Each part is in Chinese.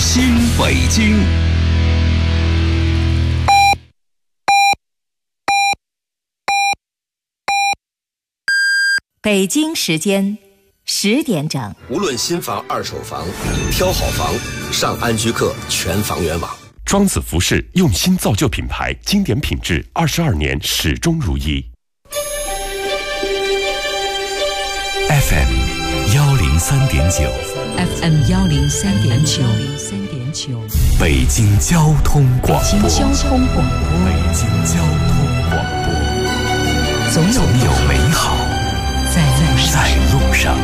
新北京。 北京时间10点整。 无论新房、二手房，挑好房，上安居客全房源网。 庄子服饰用心造就品牌，经典品质，22年始终如一。 FM 103.9 FM 103.9 北京交通广播。 北京交通广播。 北京交通广播。总有美好在路上。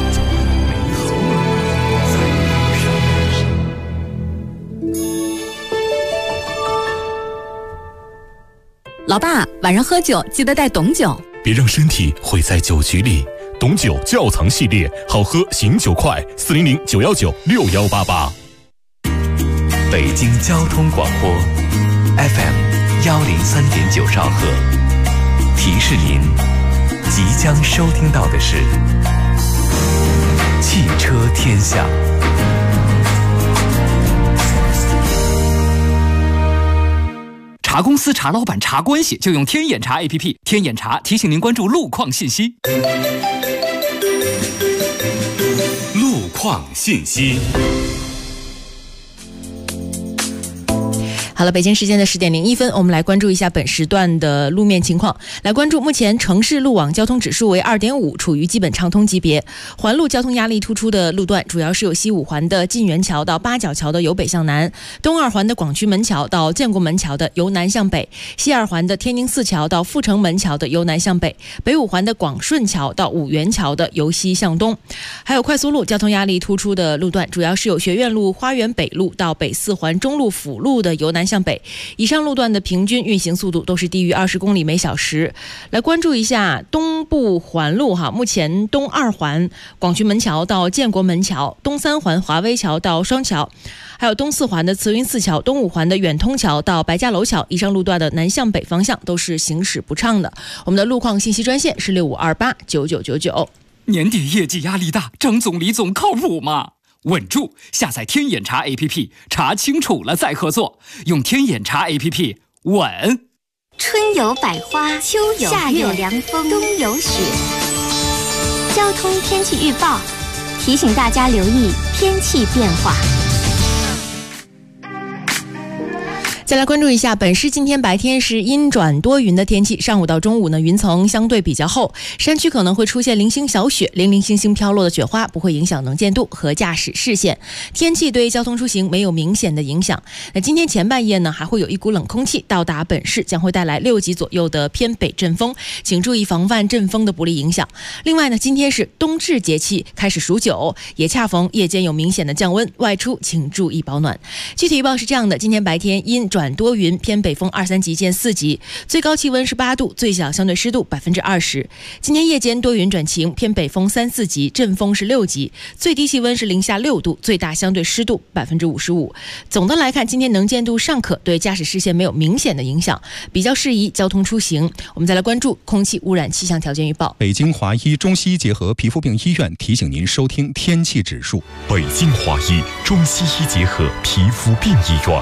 老爸，晚上喝酒记得带董酒， 别让身体毁在酒局里。董酒窖藏系列，好喝醒酒快，400 919 6188。北京交通广播 FM 103.9兆赫，提示您即将收听到的是汽车天下。 查公司、查老板、查关系，就用天眼查 APP。天眼查提醒您关注路况信息。 路况信息。 好了，北京时间的10点01分，我们来关注一下本时段的路面情况。来关注目前城市路网交通指数为2.5，处于基本畅通级别。环路交通压力突出的路段，主要是有西5环的晋源桥到八角桥的由北向南，东2环的广渠门桥到建国门桥的由南向北，西2环的天宁寺桥到阜成门桥的由南向北，北5环的广顺桥到五原桥的由西向东。还有快速路交通压力突出的路段，主要是有学院路、花园北路到北4环中路辅路的由南向北，以上路段的平均运行速度都是低于20公里每小时。来关注一下东部环路哈，目前东2环广渠门桥到建国门桥，东3环华威桥到双桥，还有东4环的慈云寺桥，东5环的远通桥到白家楼桥，以上路段的南向北方向都是行驶不畅的。我们的路况信息专线是65289999。 年底业绩压力大，张总李总靠谱吗？稳住！下载天眼查 APP， 查清楚了再合作。用天眼查 APP， 稳。 春有百花，秋有夏有凉风，冬有雪。交通天气预报提醒大家留意天气变化。 再来关注一下，本市今天白天是阴转多云的天气，上午到中午呢，云层相对比较厚，山区可能会出现零星小雪，零零星星飘落的雪花不会影响能见度和驾驶视线，天气对交通出行没有明显的影响。那今天前半夜呢，还会有一股冷空气到达本市，将会带来6级左右的偏北阵风，请注意防范阵风的不利影响。另外呢，今天是冬至节气，开始数9，也恰逢夜间有明显的降温，外出请注意保暖。具体预报是这样的：今天白天阴转多云，偏北风2、3级见4级，最高气温是8度，最小相对湿度20%。今天夜间多云转晴，偏北风3、4级，阵风是6级，最低气温是零下6度，最大相对湿度55%。总的来看，今天能见度尚可，对驾驶视线没有明显的影响，比较适宜交通出行。我们再来关注空气污染气象条件预报。 北京华医中西医结合皮肤病医院提醒您收听天气指数。 北京华医中西医结合皮肤病医院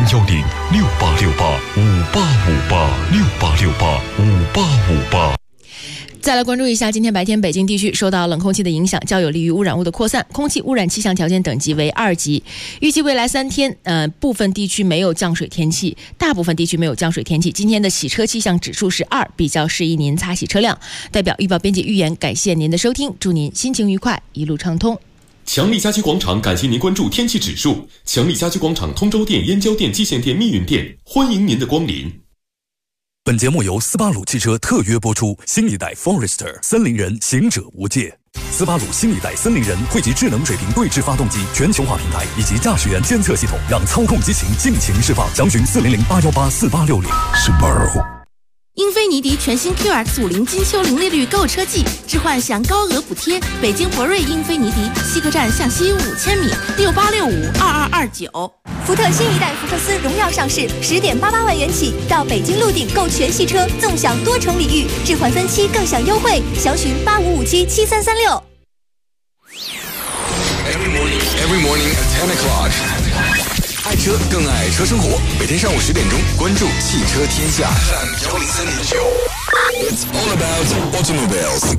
，0106858586858685858。 再来关注一下，今天白天北京地区受到冷空气的影响，较有利于污染物的扩散，空气污染气象条件等级为2级。预计未来3天，部分地区没有降水天气，大部分地区没有降水天气。今天的洗车气象指数是2，比较适宜您擦洗车辆。代表预报编辑预言，感谢您的收听，祝您心情愉快，一路畅通。 强力家居广场感谢您关注天气指数。强力家居广场通州店、燕郊店、蓟县店、密云店，欢迎您的光临。 本节目由斯巴鲁汽车特约播出，新一代 Forester 森林人，行者无界。斯巴鲁新一代森林人汇集智能水平对置发动机、全球化平台以及驾驶员监测系统，让操控激情尽情释放。详询400-818-4860。Subaru。 英菲尼迪全新 QX50金秋零利率购车季，置换享高额补贴。北京博瑞英菲尼迪西客站向西5000米，68652229。 福特新一代福克斯荣耀上市，10.88万元起到北京路顶购全系车，纵享多重礼遇，置换分期更享优惠，详询85577336。 Every morning at 10 o'clock. 车更爱车生活，每天上午10点钟，关注汽车天下103.9。It's all about automobiles。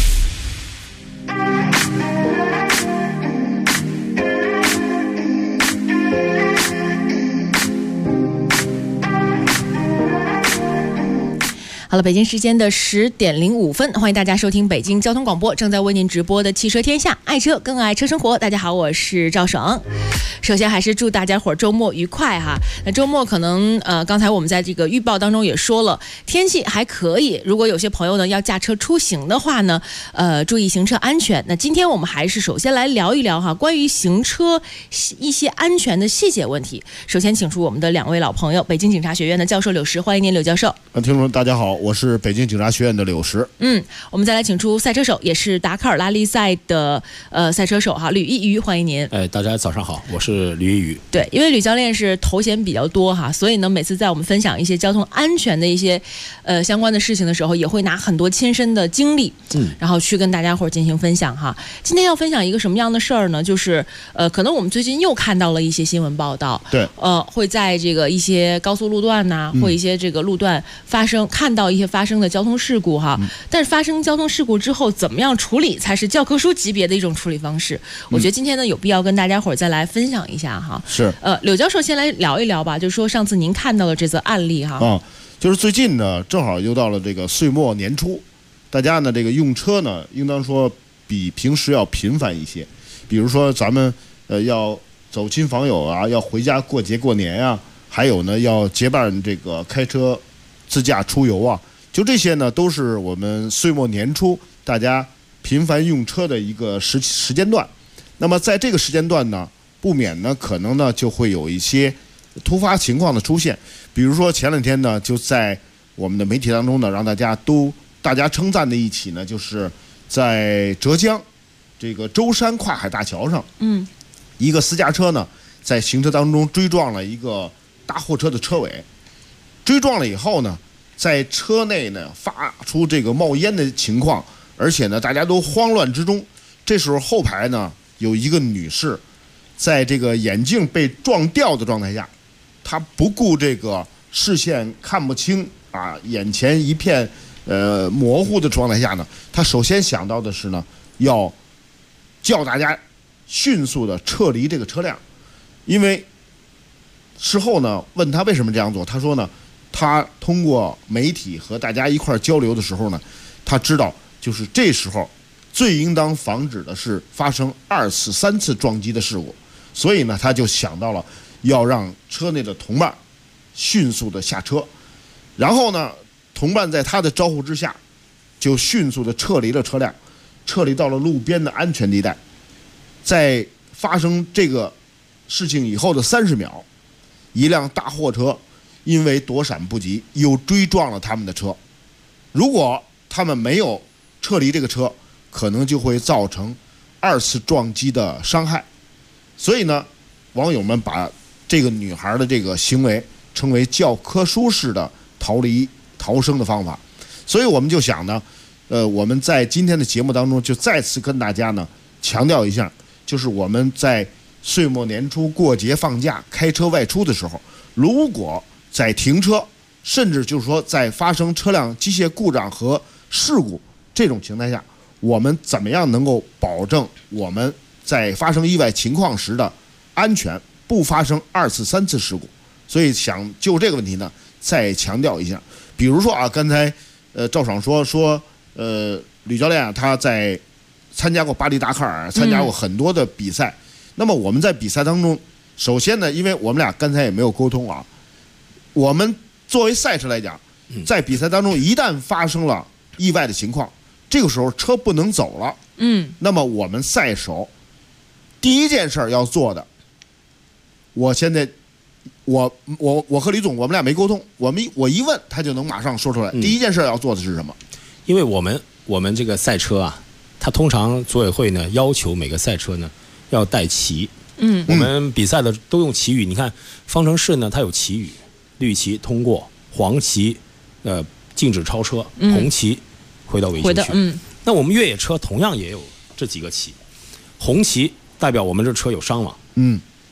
好了，北京时间的10点05分，欢迎大家收听北京交通广播正在为您直播的汽车天下，爱车更爱车生活。大家好，我是赵爽。首先还是祝大家伙周末愉快哈。那周末可能刚才我们在这个预报当中也说了，天气还可以。如果有些朋友呢要驾车出行的话呢，注意行车安全。那今天我们还是首先来聊一聊哈，关于行车一些安全的细节问题。首先请出我们的2位老朋友，北京警察学院的教授柳石，欢迎您，柳教授。 听众大家好，我是北京警察学院的柳石。 我们再来请出赛车手，也是达喀尔拉力赛的赛车手哈，吕一瑜，欢迎您。 大家早上好，我是吕一瑜。 对，因为吕教练是头衔比较多哈，所以呢，每次在我们分享一些交通安全的一些相关的事情的时候，也会拿很多亲身的经历，然后去跟大家伙进行分享哈。今天要分享一个什么样的事儿呢？就是可能我们最近又看到了一些新闻报道， 对， 会在这个一些高速路段呐，或一些这个路段看到一些发生的交通事故哈。但是发生交通事故之后，怎么样处理才是教科书级别的一种处理方式？我觉得今天呢有必要跟大家伙再来分享一下哈。 是， 柳教授先来聊一聊吧，就是说上次您看到的这则案例哈。 就是最近呢，正好又到了这个岁末年初，大家呢这个用车呢，应当说比平时要频繁一些。比如说咱们要走亲访友啊，要回家过节过年啊，还有呢要结伴这个开车自驾出游啊，就这些呢都是我们岁末年初大家频繁用车的一个时间段。那么在这个时间段呢，不免呢可能呢就会有一些突发情况的出现。比如说前2天呢，就在我们的媒体当中呢，让大家称赞的一起呢，就是在浙江这个舟山跨海大桥上，一个私家车呢在行车当中追撞了一个大货车的车尾，追撞了以后呢，在车内呢发出这个冒烟的情况，而且呢大家都慌乱之中。这时候后排呢有一个女士，在这个眼镜被撞掉的状态下，她不顾这个视线看不清啊，眼前一片模糊的状态下呢，她首先想到的是呢，要叫大家迅速的撤离这个车辆。因为事后呢问她为什么这样做，她说呢，她通过媒体和大家一块交流的时候呢，她知道就是这时候最应当防止的是发生2次、3次撞击的事故，所以呢，他就想到了要让车内的同伴迅速的下车，然后呢，同伴在他的招呼之下，就迅速的撤离了车辆，撤离到了路边的安全地带。在发生这个事情以后的30秒，一辆大货车因为躲闪不及，又追撞了他们的车。如果他们没有撤离这个车，可能就会造成2次撞击的伤害。所以呢，网友们把这个女孩的这个行为称为教科书式的逃生的方法。所以我们就想呢，我们在今天的节目当中就再次跟大家呢强调一下，就是我们在岁末年初过节放假开车外出的时候，如果在停车，甚至就是说在发生车辆机械故障和事故这种情况下，我们怎么样能够保证我们在发生意外情况时的安全，不发生2次、3次事故？所以想就这个问题呢，再强调一下。比如说啊，刚才赵爽说吕教练啊，他在参加过巴黎达喀尔，参加过很多的比赛。那么我们在比赛当中，首先呢，因为我们俩刚才也没有沟通啊，我们作为赛车来讲，在比赛当中一旦发生了意外的情况，这个时候车不能走了，那么我们赛手第一件事要做的，我现在我和李总我们俩没沟通，我一问他就能马上说出来。第一件事要做的是什么？ 因为我们这个赛车啊，它通常组委会呢要求每个赛车呢要带旗。我们比赛的都用旗语，你看方程式呢它有旗语，绿旗通过，黄旗禁止超车，红旗回到违禁区。那我们越野车同样也有这几个旗，红旗代表我们这车有伤亡，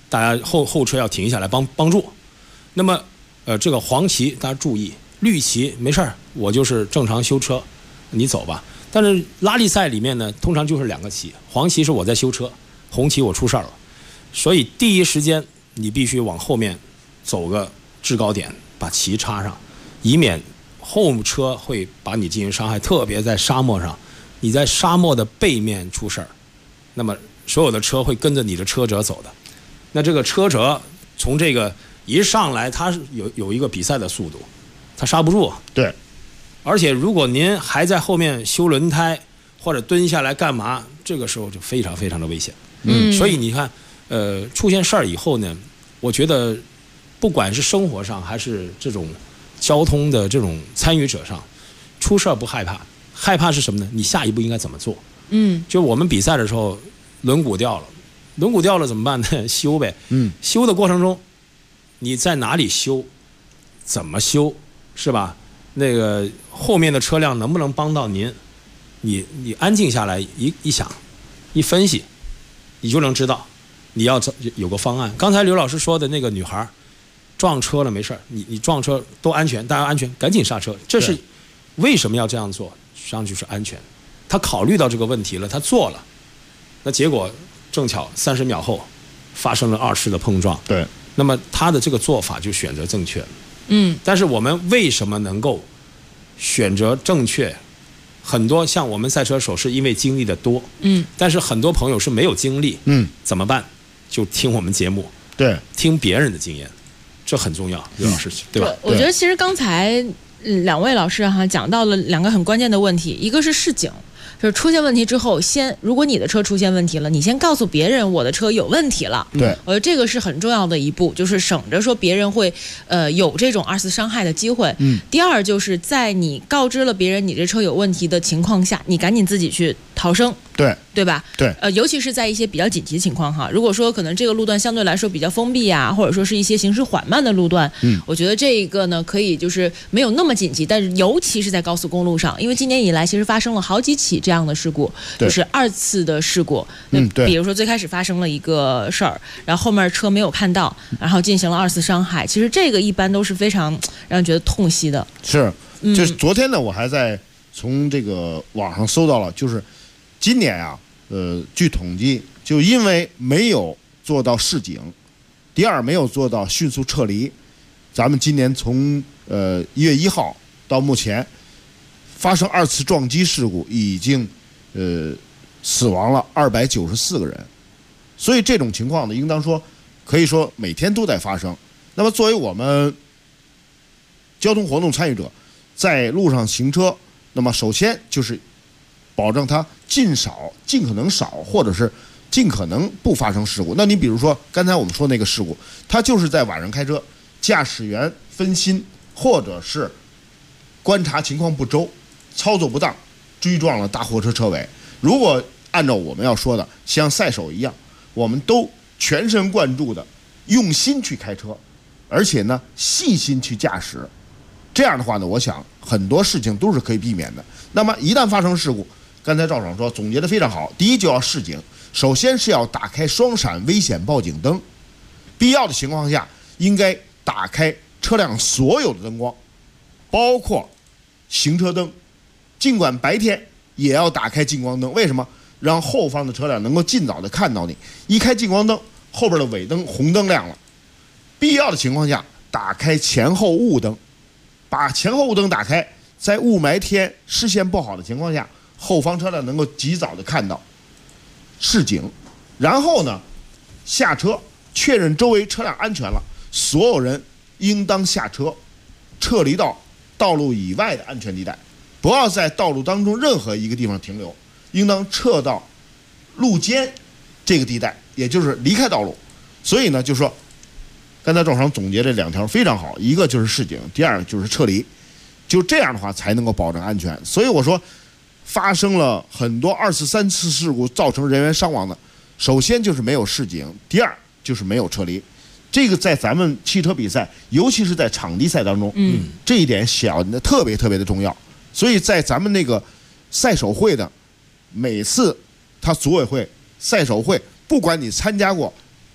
大家后车要停下来帮助。那么这个黄旗大家注意，绿旗没事儿，我就是正常修车，你走吧。但是拉力赛里面呢，通常就是2个旗，黄旗是我在修车，红旗我出事儿了，所以第一时间你必须往后面走个制高点，把旗插上，以免后车会把你进行伤害。特别在沙漠上，你在沙漠的背面出事儿，那么所有的车会跟着你的车辙走的。那这个车辙从这个一上来，它是有一个比赛的速度，它刹不住。 对。 而且如果您还在后面修轮胎或者蹲下来干嘛，这个时候就非常非常的危险。所以你看，出现事儿以后呢，我觉得不管是生活上还是这种交通的这种参与者上，出事儿不害怕，害怕是什么呢？你下一步应该怎么做？就我们比赛的时候，轮毂掉了怎么办呢？修呗。修的过程中，你在哪里修，怎么修，是吧？那个后面的车辆能不能帮到您？你安静下来一想，一分析，你就能知道你要有个方案。刚才刘老师说的那个女孩撞车了没事儿，你撞车都安全，大家安全，赶紧刹车。这是为什么要这样做？实际上就是安全。他考虑到这个问题了，他做了，那结果正巧30秒后发生了2次的碰撞。 对， 那么他的这个做法就选择正确了。但是我们为什么能够选择正确？很多像我们赛车手是因为经历的多，但是很多朋友是没有经历，怎么办？就听我们节目， 对， 听别人的经验，这很重要，刘老师，对吧？ 我觉得其实刚才2位老师讲到了2个很关键的问题，一个是示警。就是出现问题之后，如果你的车出现问题了，你先告诉别人我的车有问题了。 对， 我觉得这个是很重要的一步，就是省着说别人会有这种2次伤害的机会。第二就是在你告知了别人你这车有问题的情况下，你赶紧自己去逃生。对吧？ 对， 尤其是在一些比较紧急情况哈，如果说可能这个路段相对来说比较封闭啊，或者说是一些行驶缓慢的路段，我觉得这一个呢可以就是没有那么紧急，但是尤其是在高速公路上，因为今年以来其实发生了好几起这样的事故，就是2次的事故。比如说最开始发生了一个事儿，然后后面车没有看到，然后进行了2次伤害。其实这个一般都是非常让人觉得痛惜的。 是，就是昨天呢，我还在从这个网上搜到了，就是今年啊。据统计，就因为没有做到示警，第二没有做到迅速撤离，咱们今年从1月1号到目前，发生2次撞击事故，已经死亡了294个人，所以这种情况呢，应当说可以说每天都在发生。那么作为我们交通活动参与者，在路上行车，那么首先就是保证它尽可能少，或者是尽可能不发生事故。那你比如说刚才我们说那个事故，它就是在晚上开车，驾驶员分心，或者是观察情况不周，操作不当，追撞了大货车车尾。如果按照我们要说的，像赛手一样，我们都全神贯注的用心去开车，而且呢细心去驾驶，这样的话呢，我想很多事情都是可以避免的。那么一旦发生事故，刚才赵爽说总结得非常好，第一就要示警，首先是要打开双闪危险报警灯，必要的情况下应该打开车辆所有的灯光，包括行车灯，尽管白天也要打开近光灯。为什么？让后方的车辆能够尽早的看到你。一开近光灯，后边的尾灯红灯亮了，必要的情况下打开前后雾灯，把前后雾灯打开，在雾霾天视线不好的情况下，后方车辆能够及早的看到，示警。然后呢，下车确认周围车辆安全了，所有人应当下车，撤离到道路以外的安全地带，不要在道路当中任何一个地方停留，应当撤到路肩这个地带，也就是离开道路。所以呢，就是说刚才赵爽总结这2条非常好，一个就是示警，第二就是撤离，就这样的话才能够保证安全。所以我说发生了很多2次3次事故造成人员伤亡的，首先就是没有示警，第二就是没有撤离。这个在咱们汽车比赛，尤其是在场地赛当中，这一点显得特别特别的重要。所以在咱们那个赛手会的每次他组委会赛手会，不管你参加过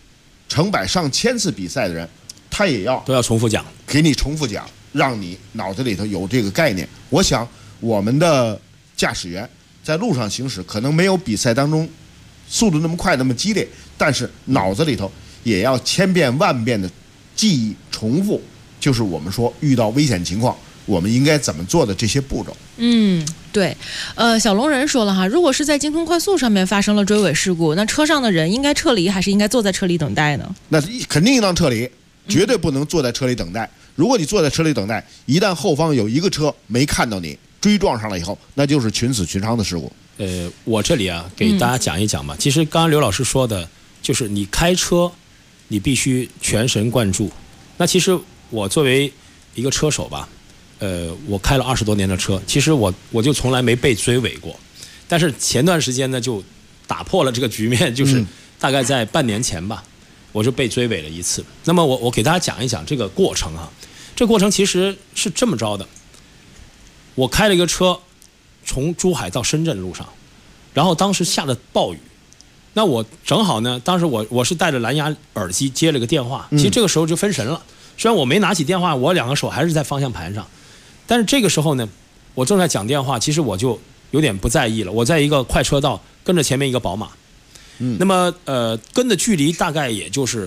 成百上千次比赛的人，他也都要重复讲， 给你重复讲，让你脑子里头有这个概念。我想我们的驾驶员在路上行驶，可能没有比赛当中速度那么快那么激烈，但是脑子里头也要千遍万遍的记忆重复，就是我们说遇到危险情况我们应该怎么做的这些步骤。 对，小龙人说了哈，如果是在京通快速上面发生了追尾事故，那车上的人应该撤离还是应该坐在车里等待呢？ 那肯定应当撤离，绝对不能坐在车里等待。如果你坐在车里等待，一旦后方有一个车没看到你追撞上了以后，那就是群死群伤的事故。 我这里啊给大家讲一讲吧。其实刚刚刘老师说的就是你开车你必须全神贯注。那其实我作为一个车手吧，我开了20多年的车，其实我就从来没被追尾过。但是前段时间呢就打破了这个局面，就是大概在半年前吧，我就被追尾了一次。那么我给大家讲一讲这个过程啊。这个过程其实是这么着的，我开了一个车从珠海到深圳路上，然后当时下了暴雨，那我正好呢，当时我是带着蓝牙耳机接了个电话，其实这个时候就分神了。虽然我没拿起电话，我2个手还是在方向盘上，但是这个时候呢，我正在讲电话，其实我就有点不在意了。我在一个快车道跟着前面一个宝马，那么跟的距离大概也就是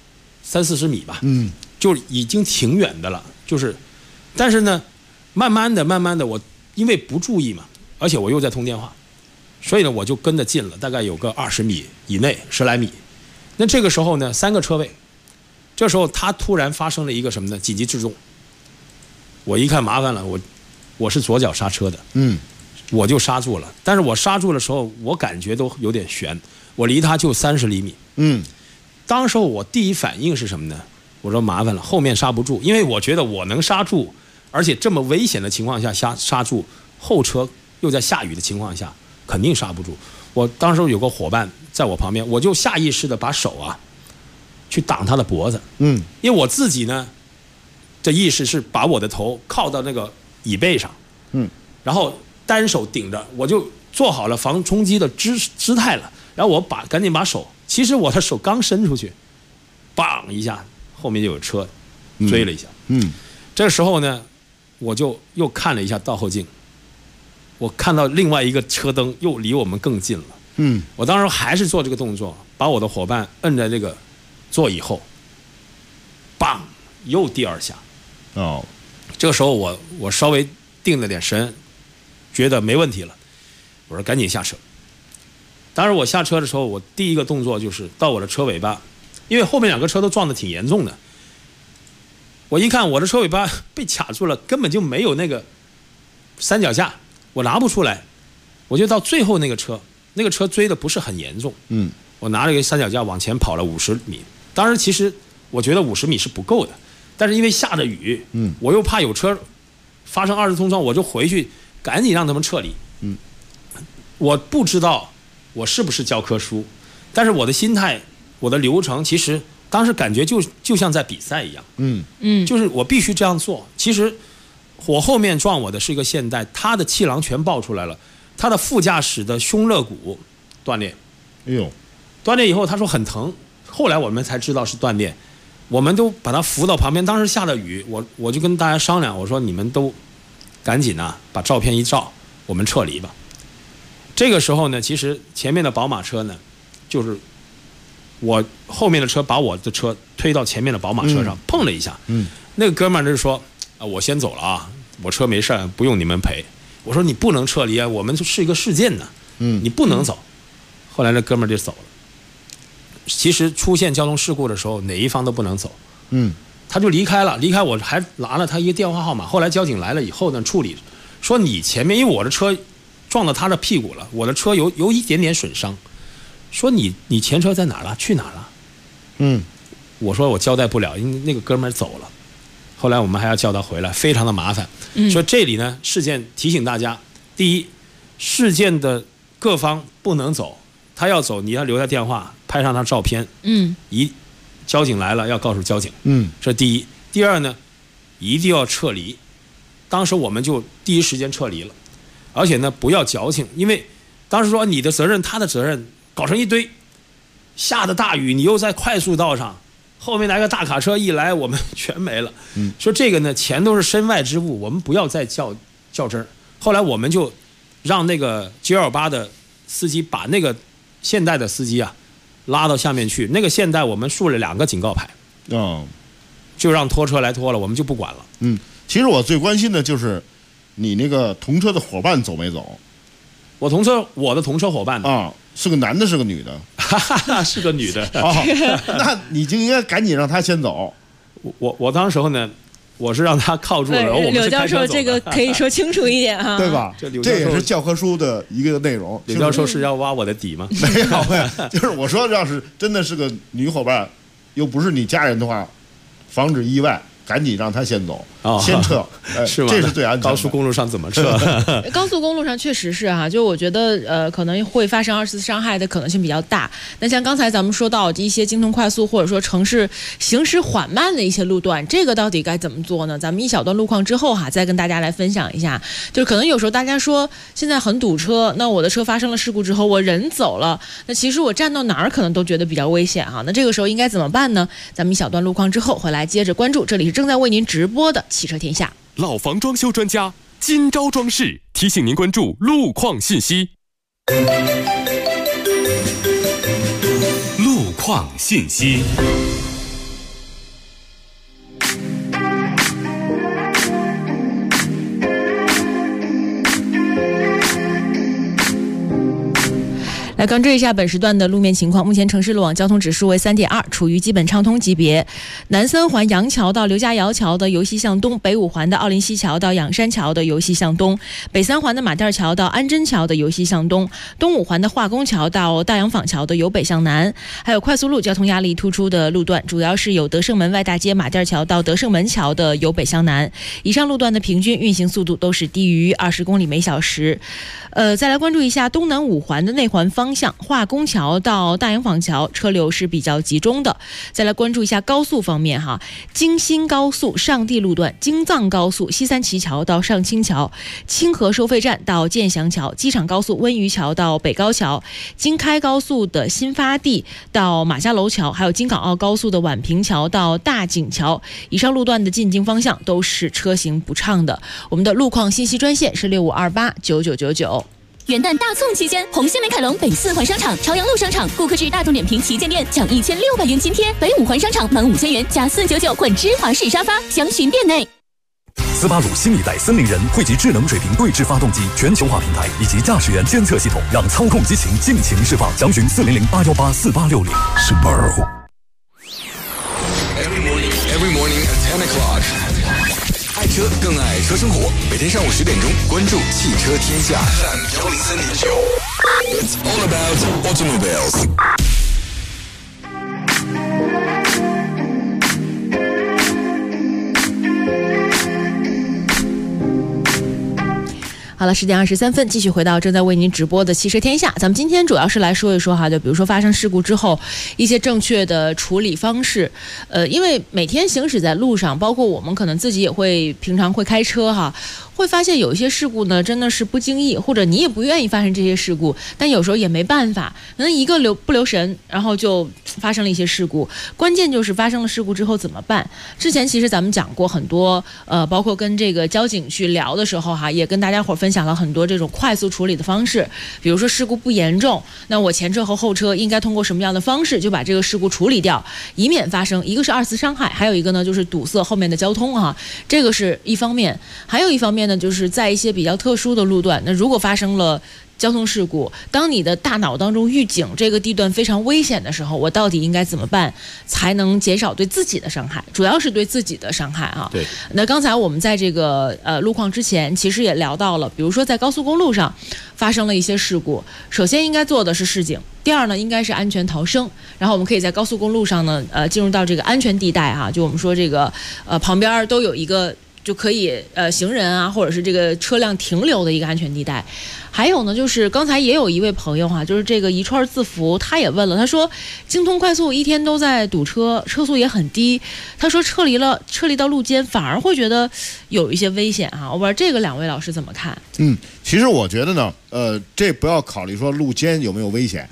30-40米吧，就已经挺远的了，就是，但是呢，慢慢的，我因为不注意嘛，而且我又在通电话，所以呢，我就跟得近了，大概有个20米以内，10来米。那这个时候呢，3个车位，这时候他突然发生了一个什么呢？紧急制动。我一看麻烦了，我是左脚刹车的，我就刹住了。但是我刹住的时候，我感觉都有点悬，我离他就30厘米。当时候我第一反应是什么呢？我说麻烦了，后面刹不住，因为我觉得我能刹住，而且这么危险的情况下刹住，后车又在下雨的情况下肯定刹不住。我当时有个伙伴在我旁边，我就下意识的把手啊去挡他的脖子，因为我自己呢这意识是把我的头靠到那个椅背上，然后单手顶着，我就做好了防冲击的姿态了，然后我赶紧把手，其实我的手刚伸出去，砰一下，后面就有车追了一下。这个时候呢，我就又看了一下倒后镜，我看到另外一个车灯又离我们更近了。我当时还是做这个动作，把我的伙伴摁在这个座椅后，砰，又第2下。这个时候我稍微定了点神，觉得没问题了，我说赶紧下车。当时我下车的时候，我第一个动作就是到我的车尾巴，因为后面2个车都撞得挺严重的。我一看我的车尾巴被卡住了，根本就没有那个三脚架，我拿不出来。我就到最后那个车追的不是很严重，我拿了一个三脚架往前跑了50米。当然其实我觉得50米是不够的，但是因为下着雨，我又怕有车发生2次冲撞，我就回去赶紧让他们撤离。我不知道我是不是教科书，但是我的心态，我的流程，其实当时感觉就像在比赛一样，就是我必须这样做。其实我后面撞我的是一个现代，他的气囊全爆出来了，他的副驾驶的胸肋骨断裂。断裂以后他说很疼，后来我们才知道是断裂，我们都把他扶到旁边。当时下了雨，我就跟大家商量，我说你们都赶紧啊把照片一照，我们撤离吧。这个时候呢，其实前面的宝马车呢，就是我后面的车把我的车推到前面的宝马车上，碰了一下。那个哥们儿就说我先走了啊，我车没事，不用你们赔。我说你不能撤离啊，我们是一个事件呢，你不能走。后来那哥们儿就走了。其实出现交通事故的时候，哪一方都不能走。他就离开了，离开我还拿了他一个电话号码。后来交警来了以后呢，处理说你前面，因为我的车撞到他的屁股了，我的车有一点点损伤。说你前车在哪了？去哪了？我说我交代不了，因为那个哥们儿走了。后来我们还要叫他回来，非常的麻烦。所以这里呢，事件提醒大家：第一，事件的各方不能走，他要走，你要留下电话，拍上他照片。交警来了要告诉交警。这是第一。第二呢，一定要撤离。当时我们就第一时间撤离了，而且呢不要矫情，因为当时说你的责任他的责任搞成一堆， 下的大雨，你又在快速道上，后面来个大卡车一来，我们全没了。说这个呢，钱都是身外之物，我们不要再较真儿。后来我们就让那个918的司机把那个现代的司机啊拉到下面去，那个现代我们竖了2个警告牌，就让拖车来拖了，我们就不管了。 其实我最关心的就是你那个同车的伙伴走没走？我的同车伙伴啊，是个男的，是个女的？ 是个女的。 那你就应该赶紧让他先走。 我当时候呢，我是让他靠住了，然后我们柳教授这个可以说清楚一点哈， 对吧？这也是教科书的一个内容。 柳教授是要挖我的底吗？ 没有，就是我说，要是真的是个女伙伴，又不是你家人的话，防止意外。赶紧让他先走，先撤， 是吗？ 这是最安全的。 高速公路上怎么撤？ 高速公路上确实是哈，就我觉得可能会发生2次伤害的可能性比较大。那像刚才咱们说到一些京通快速或者说城市行驶缓慢的一些路段，这个到底该怎么做呢？咱们一小段路况之后哈，再跟大家来分享一下。就是可能有时候大家说现在很堵车，那我的车发生了事故之后，我人走了，那其实我站到哪儿可能都觉得比较危险哈。那这个时候应该怎么办呢？咱们一小段路况之后回来接着关注，这里是正在为您直播的汽车天下。 老房装修专家今朝装饰提醒您关注路况信息。路况信息。 来关注一下本时段的路面情况。目前城市路网交通指数为3.2，处于基本畅通级别。南三环杨桥到刘家窑桥的由西向东，北五环的奥林西桥到仰山桥的由西向东，北三环的马甸桥到安贞桥的由西向东，东五环的化工桥到大洋坊桥的由北向南。还有快速路交通压力突出的路段，主要是有德胜门外大街马甸桥到德胜门桥的由北向南。以上路段的平均运行速度都是低于20公里每小时。再来关注一下东南五环的内环方向，化工桥到大洋坊桥车流是比较集中的。再来关注一下高速方面哈，京新高速上地路段、京藏高速西三旗桥到上清桥、清河收费站到建祥桥、机场高速温榆桥到北高桥、京开高速的新发地到马家楼桥，还有京港澳高速的宛平桥到大井桥。以上路段的进京方向都是车行不畅的。我们的路况信息专线是65289999。 元旦大促期间，红星美凯龙北4环商场、朝阳路商场顾客至大众点评旗舰店奖1600元津贴，北5环商场满5000元加499混芝华士沙发，详询店内。 斯巴鲁新一代森林人汇集智能水平对置发动机全球化平台以及驾驶员监测系统，让操控激情尽情释放。详询400-818-4860。Subaru。 Every morning at 10 o'clock。爱车更爱车生活，每天上午10点钟，关注汽车天下。103.9 It's all about automobiles。 好了，10点23分，继续回到正在为您直播的汽车天下。咱们今天主要是来说一说哈，就比如说发生事故之后一些正确的处理方式。因为每天行驶在路上，包括我们可能自己也会平常会开车哈，会发现有一些事故呢，真的是不经意，或者你也不愿意发生这些事故，但有时候也没办法，可能一个不留神，然后就发生了一些事故。关键就是发生了事故之后怎么办？之前其实咱们讲过很多，包括跟这个交警去聊的时候哈，也跟大家伙分享了很多这种快速处理的方式。比如说事故不严重，那我前车和后车应该通过什么样的方式就把这个事故处理掉，以免发生一个是2次伤害，还有一个呢就是堵塞后面的交通啊，这个是一方面。还有一方面呢，就是在一些比较特殊的路段，那如果发生了交通事故，当你的大脑当中预警这个地段非常危险的时候，我到底应该怎么办才能减少对自己的伤害？主要是对自己的伤害啊。 对。 那刚才我们在这个路况之前，其实也聊到了，比如说在高速公路上发生了一些事故，首先应该做的是示警，第二呢应该是安全逃生，然后我们可以在高速公路上呢进入到这个安全地带哈，就我们说这个旁边都有一个就可以行人啊或者是这个车辆停留的一个安全地带。还有呢，就是刚才也有一位朋友哈，就是这个一串字符，他也问了，他说京通快速一天都在堵车，车速也很低，他说撤离到路肩反而会觉得有一些危险哈。我不知道这个两位老师怎么看？ 其实我觉得呢，这不要考虑说路肩有没有危险，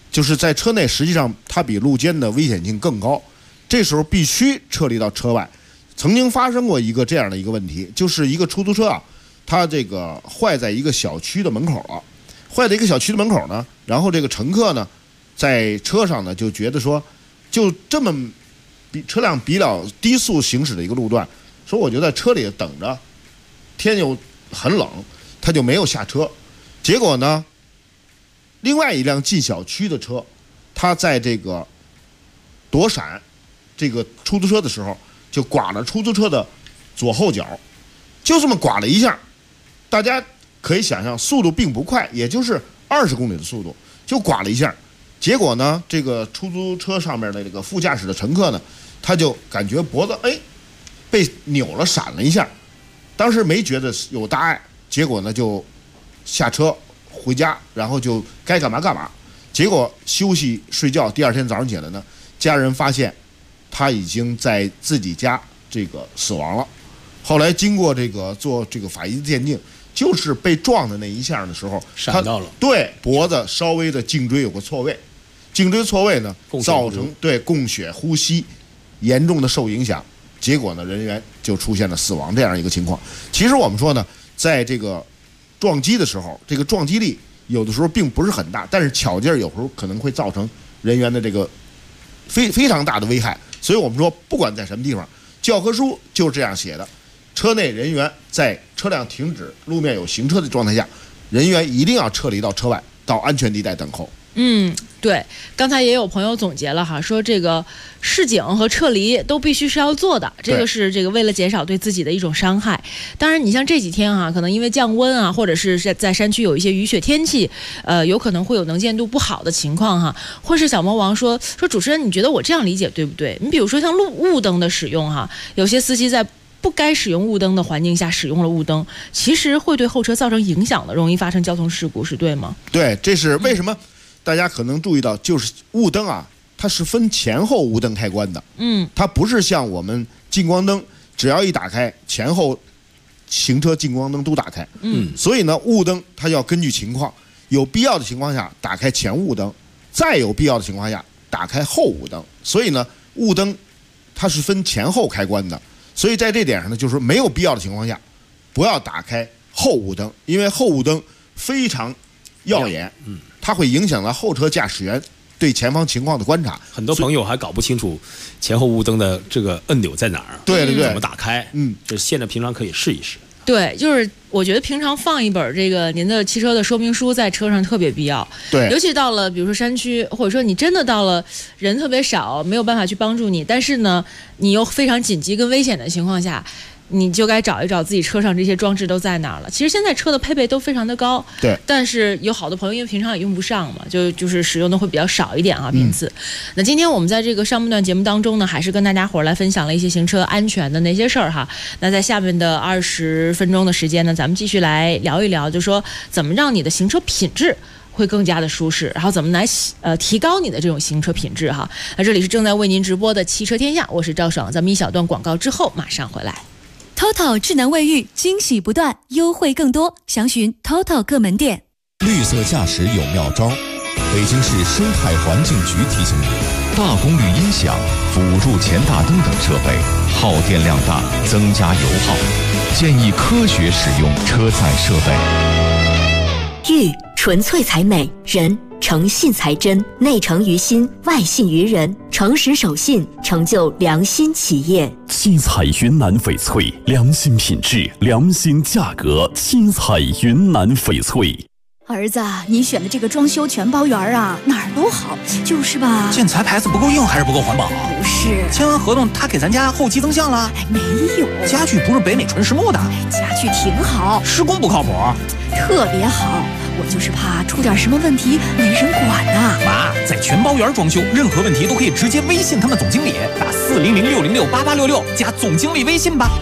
就是在车内，实际上它比路肩的危险性更高，这时候必须撤离到车外。曾经发生过一个这样的一个问题，就是一个出租车啊，它这个坏在一个小区的门口了，坏在一个小区的门口呢，然后这个乘客呢，在车上呢就觉得说，就这么车辆比较低速行驶的一个路段，说我就在车里等着，天又很冷，他就没有下车。结果呢，另外一辆进小区的车，他在这个躲闪这个出租车的时候，就剐了出租车的左后脚，就这么剐了一下。大家可以想象，速度并不快，也就是20公里的速度，就剐了一下。结果呢，这个出租车上面的这个副驾驶的乘客呢，他就感觉脖子被扭了，闪了一下，当时没觉得有大碍，结果呢就下车回家，然后就该干嘛干嘛。结果休息睡觉，第二天早上起来呢，家人发现他已经在自己家这个死亡了。后来经过这个做这个法医鉴定，就是被撞的那一下的时候， 闪到了， 对脖子稍微的颈椎有个错位，颈椎错位呢造成供血呼吸严重的受影响，结果呢人员就出现了死亡这样一个情况。其实我们说呢，在这个撞击的时候，这个撞击力有的时候并不是很大，但是巧劲儿有时候可能会造成人员的这个非常大的危害。所以我们说，不管在什么地方，教科书就是这样写的：车内人员在车辆停止、路面有行车的状态下，人员一定要撤离到车外，到安全地带等候。 对，刚才也有朋友总结了哈，说这个示警和撤离都必须是要做的，这个是这个为了减少对自己的一种伤害。当然，你像这几天哈，可能因为降温啊，或者是在山区有一些雨雪天气，有可能会有能见度不好的情况哈。或是小魔王说主持人，你觉得我这样理解对不对？你比如说像雾灯的使用哈，有些司机在不该使用雾灯的环境下使用了雾灯，其实会对后车造成影响的，容易发生交通事故，是对吗？ 对，这是为什么？大家可能注意到，就是雾灯啊，它是分前后雾灯开关的。它不是像我们近光灯，只要一打开，前后行车近光灯都打开。所以呢，雾灯它要根据情况，有必要的情况下打开前雾灯，再有必要的情况下打开后雾灯。所以呢，雾灯它是分前后开关的。所以在这点上呢，就是没有必要的情况下，不要打开后雾灯，因为后雾灯非常耀眼。它会影响到后车驾驶员对前方情况的观察。 很多朋友还搞不清楚前后雾灯的这个按钮在哪儿， 对， 怎么打开？这现在平常可以试一试。 对，就是我觉得平常放一本这个您的汽车的说明书在车上特别必要。 对， 尤其到了比如说山区，或者说你真的到了人特别少，没有办法去帮助你，但是呢，你又非常紧急跟危险的情况下，你就该找一找自己车上这些装置都在哪儿了。其实现在车的配备都非常的高， 对， 但是有好多朋友因为平常也用不上嘛，就是使用的会比较少一点啊频次。那今天我们在这个上半段节目当中呢，还是跟大家伙儿来分享了一些行车安全的那些事儿哈。那在下面的20分钟的时间呢，咱们继续来聊一聊，就说怎么让你的行车品质会更加的舒适，然后怎么来提高你的这种行车品质哈。那这里是正在为您直播的汽车天下，我是赵爽，咱们一小段广告之后马上回来。 TOTO 智能卫浴，惊喜不断，优惠更多，详询 TOTO 各门店。 绿色驾驶有妙招，北京市生态环境局提醒您：大功率音响、辅助前大灯等设备耗电量大，增加油耗，建议科学使用车载设备。 玉纯粹才美，人诚信才真，内诚于心，外信于人，诚实守信，成就良心企业。 七彩云南翡翠，良心品质，良心价格，七彩云南翡翠。 儿子，你选的这个装修全包园啊，哪儿都好，就是吧？ 建材牌子不够硬还是不够环保？ 不是， 签完合同他给咱家后期增项了？ 没有， 家具不是北美纯实木的？ 家具挺好， 施工不靠谱， 特别好。我就是怕出点什么问题没人管呐。 妈，在全包园装修，任何问题都可以直接微信他们总经理，打400-606-8866加总经理微信吧。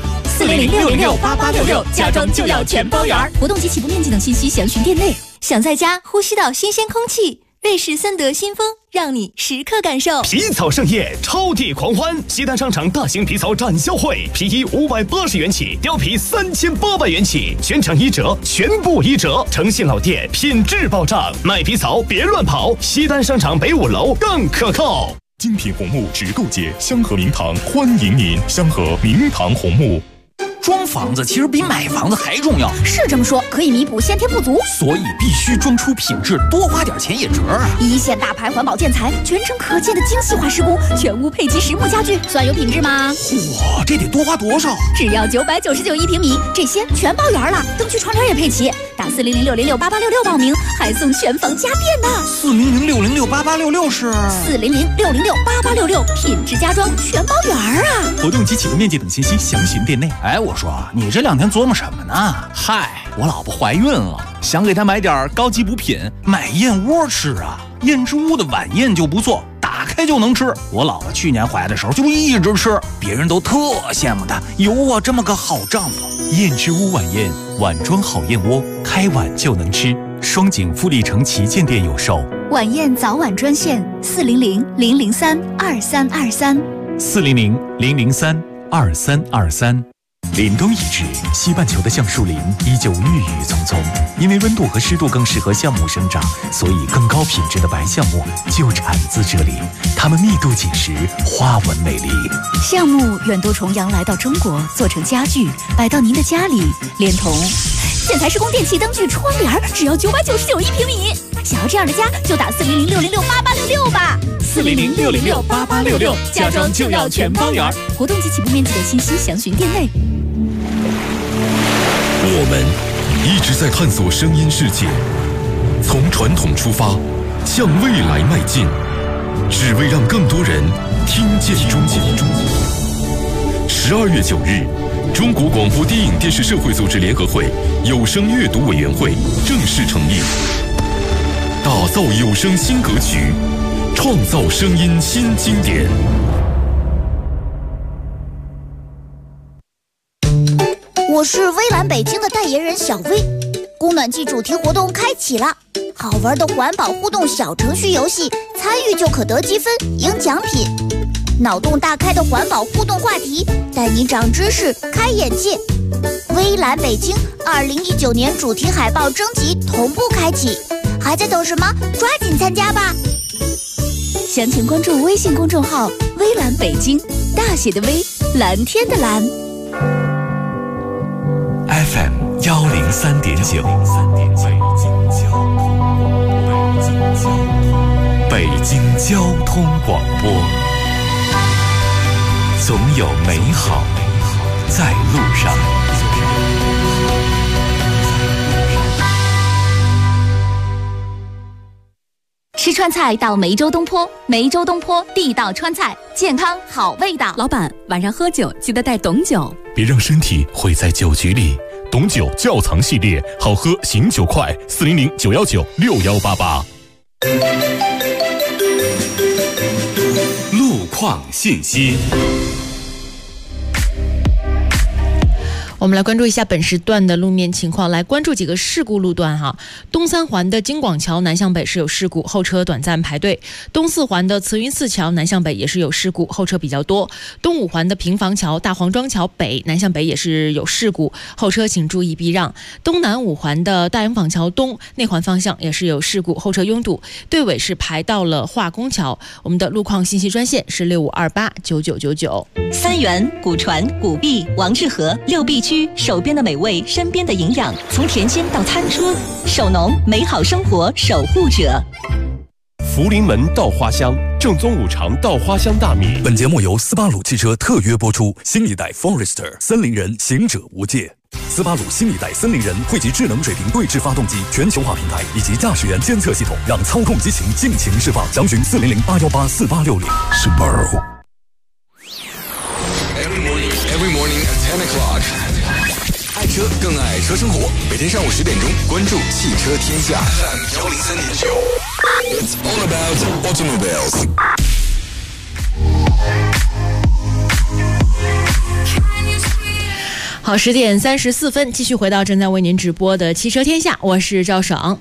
400-606-8866，家装就要全包园。活动及起步面积等信息详询店内。 想在家呼吸到新鲜空气，瑞士森德新风让你时刻感受。 皮草盛宴，超地狂欢！西单商场大型皮草展销会，皮衣580元起，貂皮3800元起，全场1折，全部1折。诚信老店，品质保障，卖皮草别乱跑。西单商场北5楼更可靠。 精品红木植购节，香河明堂欢迎您！香河明堂红木。 装房子其实比买房子还重要， 是这么说，可以弥补先天不足， 所以必须装出品质，多花点钱也值啊！ 一线大牌环保建材，全程可见的精细化施工，全屋配齐实木家具，算有品质吗？ 哇，这得多花多少？ 只要999一平米，这些全包圆了，灯具窗帘也配齐。打400-606-8866报名，还送全房家电呢。 400-606-8866是 400-606-8866，品质家装全包圆啊！ 活动及启动面积等信息详询店内。哎，我说你这2天琢磨什么呢？嗨，我老婆怀孕了，想给她买点高级补品，买燕窝吃啊。燕之屋的晚宴就不错，打开就能吃。我老婆去年怀的时候就一直吃，别人都特羡慕她有我这么个好丈夫。 燕之屋晚宴，碗装好燕窝，开碗就能吃。双井富力城旗舰店有售。 晚宴早晚专线400-003-2323 400-003-2323。凛冬已至，西半球的橡树林依旧郁郁葱葱。因为温度和湿度更适合橡木生长，所以更高品质的白橡木就产自这里。它们密度紧实，花纹美丽。 橡木远渡重洋来到中国，做成家具，摆到您的家里，连同建材施工电器、灯具、窗帘，只要999一平米。想要这样的家，就打400-606-8866吧。 400-606-8866，家装就要全包圆。活动及起步面积的信息详询店内。 我们一直在探索声音世界，从传统出发，向未来迈进，只为让更多人听见中国。12月9日，中国广播电影电视社会组织联合会有声阅读委员会正式成立，打造有声新格局，创造声音新经典。 我是微蓝北京的代言人小薇，供暖季主题活动开启了，好玩的环保互动小程序游戏，参与就可得积分赢奖品。脑洞大开的环保互动话题，带你长知识开眼界。微蓝北京2019年主题海报征集同步开启，还在等什么？抓紧参加吧！ 详情关注微信公众号微蓝北京，大写的微，蓝天的蓝。 FM 103.9，北京交通广播，总有美好在路上。 吃川菜到梅州东坡，梅州东坡地道川菜，健康好味道。 老板，晚上喝酒记得带董酒， 别让身体毁在酒局里。董酒窖藏系列，好喝醒酒快，400-919-6188。 路况信息。 我们来关注一下本时段的路面情况，来关注几个事故路段哈。东三环的京广桥南向北是有事故，后车短暂排队；东四环的慈云寺桥南向北也是有事故，后车比较多；东五环的平房桥大黄庄桥北南向北也是有事故，后车请注意避让；东南五环的大洋坊桥东内环方向也是有事故，后车拥堵，队尾是排到了化工桥。我们的路况信息专线是65289999。 三元、古传、古币、王致和6必区，手边的美味，身边的营养，从田间到餐桌，手农美好生活守护者。 福临门稻花香，正宗五常稻花香大米。 本节目由斯巴鲁汽车特约播出，新一代 Forester 森林人，行者无界。斯巴鲁新一代森林人汇集智能水平对置发动机全球化平台以及驾驶员监测系统，让操控激情尽情释放。详询400-818-4860。Subaru。 Every morning at 10 o'clock。爱车更爱车生活，每天上午10点钟，关注汽车天下。103.9。It's all about automobiles。 好，10点34分，继续回到正在为您直播的汽车天下，我是赵爽。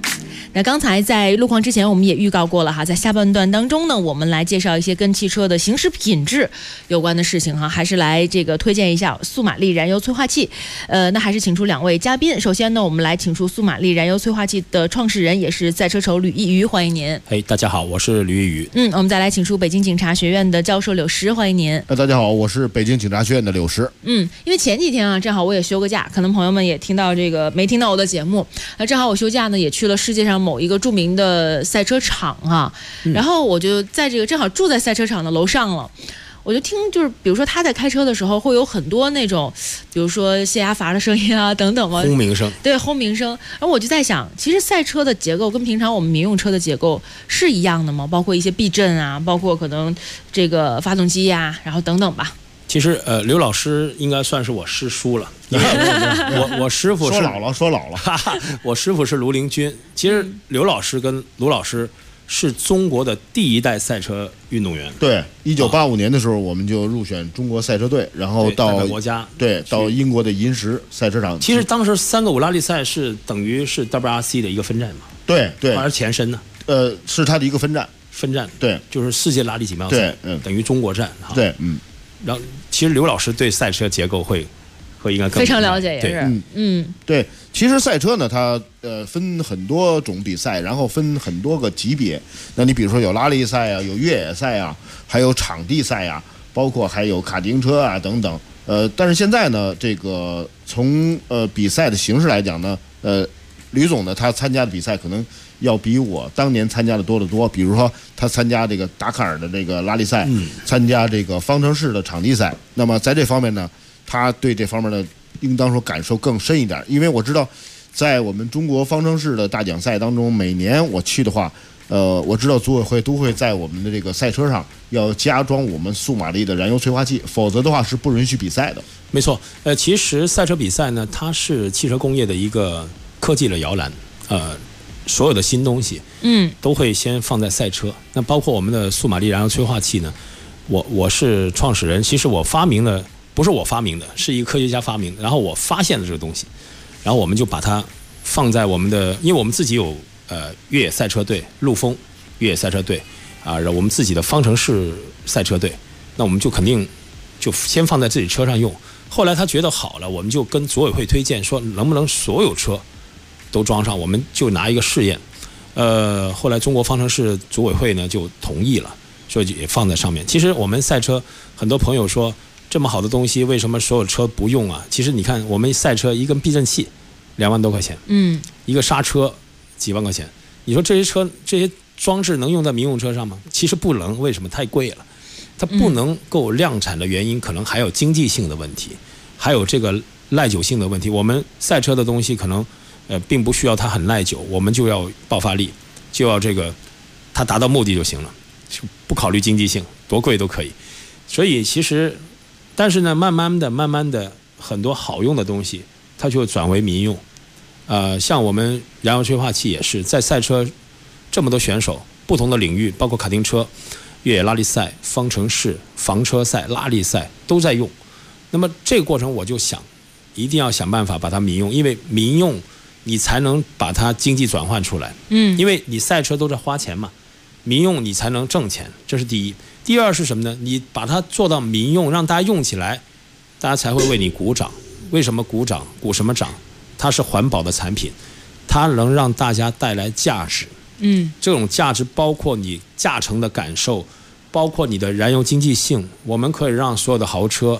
那刚才在路况之前，我们也预告过了哈，在下半段当中呢，我们来介绍一些跟汽车的行驶品质有关的事情哈，还是来这个推荐一下速马力燃油催化器。那还是请出两位嘉宾。首先呢，我们来请出速马力燃油催化器的创始人，也是赛车手吕一瑜，欢迎您。 大家好，我是吕一瑜。 我们再来请出北京警察学院的教授柳石，欢迎您。 大家好，我是北京警察学院的柳石。 因为前几天啊，正好我也休个假，可能朋友们也听到这个没听到我的节目，正好我休假呢，也去了世界上某一个著名的赛车场啊，然后我就在这个正好住在赛车场的楼上了。我就听，就是比如说他在开车的时候，会有很多那种，比如说泄压阀的声音啊，等等嘛， 轰鸣声。 对，轰鸣声。然后我就在想，其实赛车的结构跟平常我们民用车的结构是一样的吗？包括一些避震啊，包括可能这个发动机呀，然后等等吧。 其实刘老师应该算是我师叔了，因为我师傅是说老了， 我师傅是卢凌军。其实刘老师跟卢老师是中国的第一代赛车运动员。 对，1985年的时候，我们就入选中国赛车队，然后到国家， 到英国的银石赛车场。 其实当时3个5拉力赛是等于是 WRC 的一个分站嘛。 对， 还是前身呢？ 是它的一个分站。 对，就是世界拉力锦标赛，等于中国站。 对， 然后其实刘老师对赛车结构会应该更非常了解，也是。 对，其实赛车呢，它分很多种比赛，然后分很多个级别。那你比如说有拉力赛啊，有越野赛啊，还有场地赛啊，包括还有卡丁车啊等等。但是现在呢，这个从比赛的形式来讲呢，吕总呢他参加的比赛可能要比我当年参加的多得多。比如说他参加这个达喀尔的这个拉力赛，参加这个方程式的场地赛。那么在这方面呢，他对这方面的应当说感受更深一点，因为我知道在我们中国方程式的大奖赛当中，每年我去的话，我知道组委会都会在我们的这个赛车上要加装我们速马力的燃油催化器，否则的话是不允许比赛的。 没错，其实赛车比赛呢，它是汽车工业的一个科技的摇篮，所有的新东西，都会先放在赛车。那包括我们的速马力燃油催化器呢，我是创始人，其实我发明了。不是我发明的，是一个科学家发明的。然后我发现了这个东西，然后我们就把它放在我们的，因为我们自己有越野赛车队、陆风越野赛车队我们自己的方程式赛车队，那我们就肯定就先放在自己车上用。后来他觉得好了，我们就跟组委会推荐说，能不能所有车都装上？我们就拿一个试验。后来中国方程式组委会呢就同意了，所以也放在上面。其实我们赛车很多朋友说，这么好的东西，为什么所有车不用啊？其实你看，我们赛车一根避震器2万多块钱，一个刹车几万块钱。你说这些装置能用在民用车上吗？其实不能，为什么？太贵了。它不能够量产的原因，可能还有经济性的问题，还有这个耐久性的问题。我们赛车的东西可能并不需要它很耐久，我们就要爆发力，就要这个它达到目的就行了，就不考虑经济性，多贵都可以。所以其实。但是呢，慢慢的，很多好用的东西，它就转为民用。像我们燃油催化器也是，在赛车这么多选手，不同的领域，包括卡丁车、越野拉力赛、方程式、房车赛、拉力赛都在用。那么这个过程，我就想，一定要想办法把它民用，因为民用你才能把它经济转换出来。因为你赛车都在花钱嘛，民用你才能挣钱，这是第一。第二是什么呢？你把它做到民用，让大家用起来，大家才会为你鼓掌。为什么鼓掌？鼓什么掌？它是环保的产品，它能让大家带来价值。这种价值包括你驾乘的感受，包括你的燃油经济性。我们可以让所有的豪车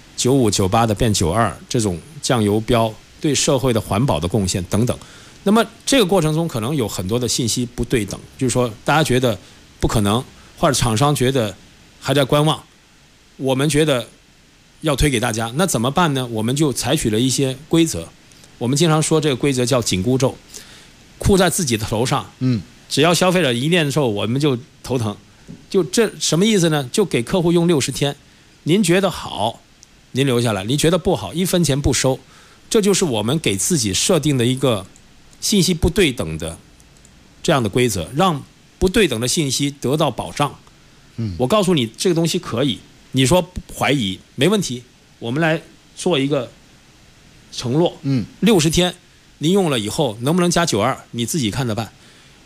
95、98的变92，这种降油标对社会的环保的贡献等等。那么这个过程中可能有很多的信息不对等，就是说大家觉得不可能。或者厂商觉得还在观望，我们觉得要推给大家，那怎么办呢？我们就采取了一些规则。我们经常说这个规则叫紧箍咒，箍在自己的头上。只要消费者一念咒，我们就头疼。就这什么意思呢？就给客户用60天，您觉得好，您留下来；您觉得不好，1分钱不收。这就是我们给自己设定的一个信息不对等的这样的规则，让不对等的信息得到保障。我告诉你这个东西可以，你说怀疑没问题，我们来做一个承诺。60天您用了以后能不能加92，你自己看着办。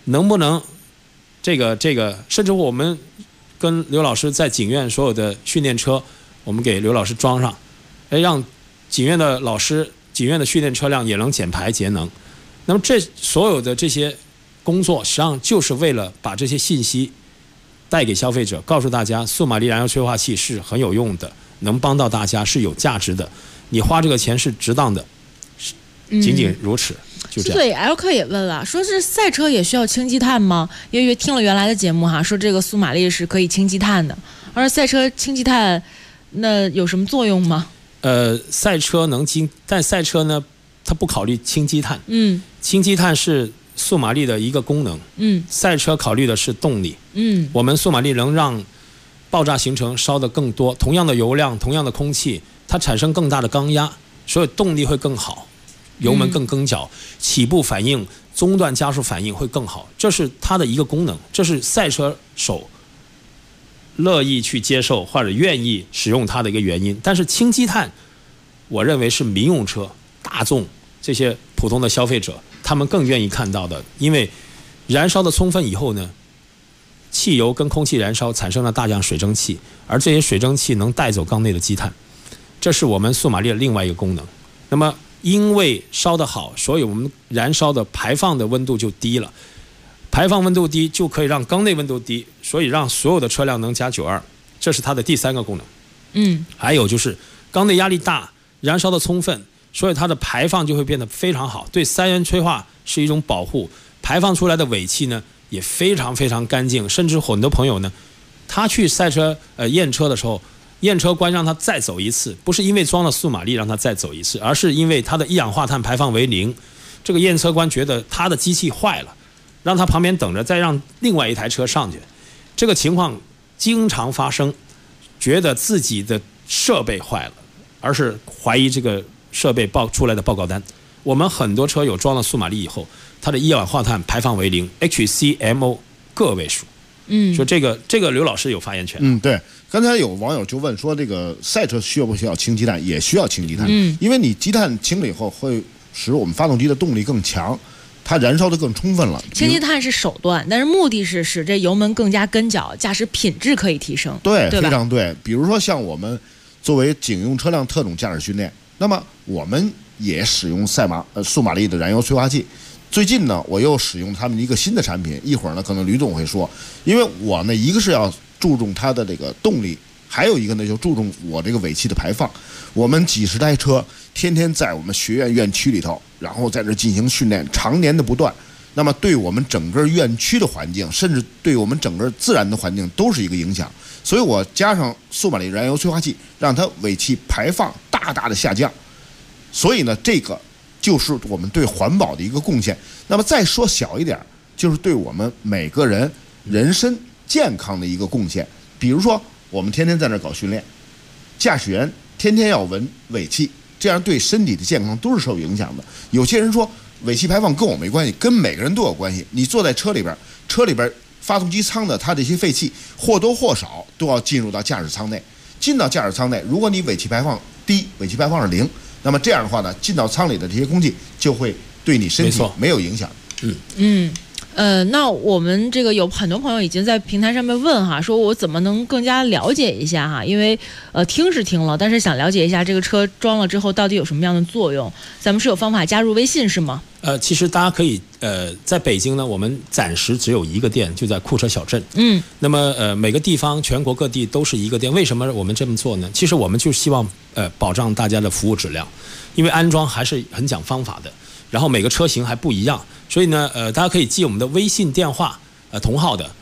能不能这个，甚至我们跟刘老师在警院所有的训练车，我们给刘老师装上，让警院的老师、警院的训练车辆也能减排节能。那么这所有的这些工作，实际上就是为了把这些信息带给消费者，告诉大家素马力燃油催化器是很有用的，能帮到大家，是有价值的，你花这个钱是值当的，仅仅如此。就这样。 对 ，L 克也问了，说是赛车也需要氢积碳吗？因为听了原来的节目哈，说这个速马力是可以氢积碳的，而赛车氢积碳那有什么作用吗？ 赛车能氢，但赛车呢，它不考虑氢积碳。氢积碳是速马力的一个功能。赛车考虑的是动力。我们速马力能让爆炸形成烧得更多，同样的油量，同样的空气，它产生更大的缸压，所以动力会更好。油门更更脚，起步反应、中段加速反应会更好，这是它的一个功能，这是赛车手乐意去接受或者愿意使用它的一个原因。但是氢积碳，我认为是民用车、大众这些普通的消费者，他们更愿意看到的，因为燃烧的充分以后呢，汽油跟空气燃烧产生了大量水蒸气，而这些水蒸气能带走缸内的积碳，这是我们速马力的另外一个功能。那么因为烧得好，所以我们燃烧的排放的温度就低了，排放温度低就可以让缸内温度低，所以让所有的车辆能加92，这是它的第3个功能。还有就是缸内压力大，燃烧的充分，所以它的排放就会变得非常好，对三元催化是一种保护，排放出来的尾气呢也非常非常干净，甚至很多朋友呢，他去赛车验车的时候，验车官让他再走一次，不是因为装了速马力让他再走一次，而是因为他的一氧化碳排放为0。这个验车官觉得他的机器坏了，让他旁边等着，再让另外一台车上去。这个情况经常发生，觉得自己的设备坏了，而是怀疑这个设备报出来的报告单。我们很多车友装了速马力以后，它的一氧化碳排放为0 ，HCMO 个位数。说这个刘老师有发言权。 对，刚才有网友就问说，这个赛车需不需要氢积碳？也需要氢积碳。因为你积碳氢了以后，会使我们发动机的动力更强，它燃烧的更充分了。 氢积碳是手段，但是目的是使这油门更加跟脚，驾驶品质可以提升。 对，非常对。比如说像我们作为警用车辆特种驾驶训练，那么我们也使用速马力的燃油催化剂。最近呢，我又使用他们一个新的产品，一会儿呢可能吕总会说，因为我呢一个是要注重它的这个动力，还有一个呢就注重我这个尾气的排放。我们几十台车天天在我们学院院区里头，然后在这进行训练，常年的不断，那么对我们整个院区的环境，甚至对我们整个自然的环境都是一个影响。所以我加上速马力燃油催化剂，让它尾气排放大大的下降。所以呢，这个就是我们对环保的一个贡献。那么再说小一点，就是对我们每个人人身健康的一个贡献。比如说，我们天天在那搞训练，驾驶员天天要闻尾气，这样对身体的健康都是受影响的。有些人说尾气排放跟我没关系，跟每个人都有关系。你坐在车里边发动机舱的它这些废气或多或少都要进入到驾驶舱内。进到驾驶舱内，如果你尾气排放低，尾气排放是0，那么这样的话呢，进到舱里的这些空气就会对你身体没有影响。 那我们这个有很多朋友已经在平台上面问哈，说我怎么能更加了解一下哈？因为听是听了，但是想了解一下这个车装了之后到底有什么样的作用。咱们是有方法加入微信是吗？ 其实大家可以在北京呢，我们暂时只有一个店，就在库车小镇。那么每个地方全国各地都是一个店。为什么我们这么做呢？其实我们就希望保障大家的服务质量，因为安装还是很讲方法的。然后每个车型还不一样，所以呢，大家可以记我们的微信电话，同号的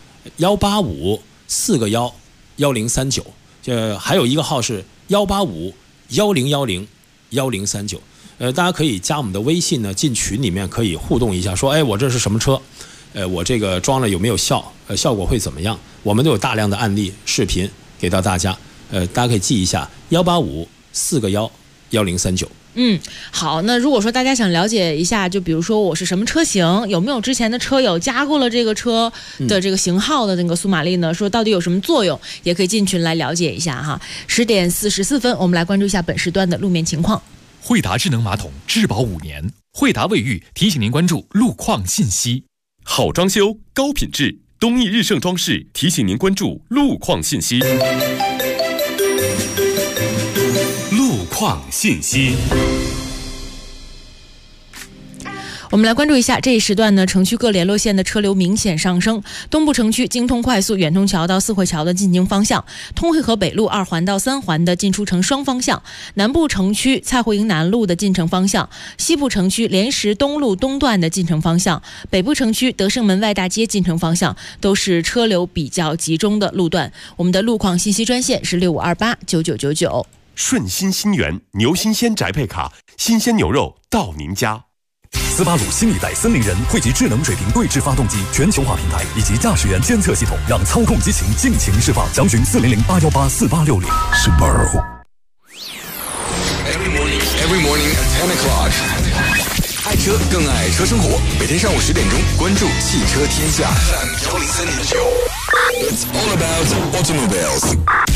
185-4个1-1039，还有一个号是185-1010-1039，大家可以加我们的微信呢，进群里面可以互动一下，说，哎，我这是什么车，我这个装了有没有效，效果会怎么样？我们都有大量的案例视频给到大家，大家可以记一下185-4个1-1039。 好，那如果说大家想了解一下，就比如说我是什么车型，有没有之前的车友加过了这个车的这个型号的那个速马力呢？说到底有什么作用，也可以进群来了解一下哈。10:44，我们来关注一下本时段的路面情况。 惠达智能马桶质保5年，惠达卫浴提醒您关注路况信息。 好装修，高品质。东义日盛装饰提醒您关注路况信息。路况信息。 我们来关注一下这一时段呢，城区各联络线的车流明显上升。东部城区京通快速远通桥到四惠桥的进京方向，通惠河北路2环到3环的进出城双方向，南部城区蔡湖营南路的进城方向，西部城区莲石东路东段的进城方向，北部城区德胜门外大街进城方向都是车流比较集中的路段。我们的路况信息专线是65289999。 顺心新源牛新鲜宅配卡，新鲜牛肉到您家。 斯巴鲁新一代森林人汇集智能水平对置发动机全球化平台以及驾驶员监测系统，让操控激情尽情释放。详询400-818-4860。Subaru。 Every morning at 10 o'clock。爱车更爱车生活，每天上午10点钟关注汽车天下。It's all about automobiles。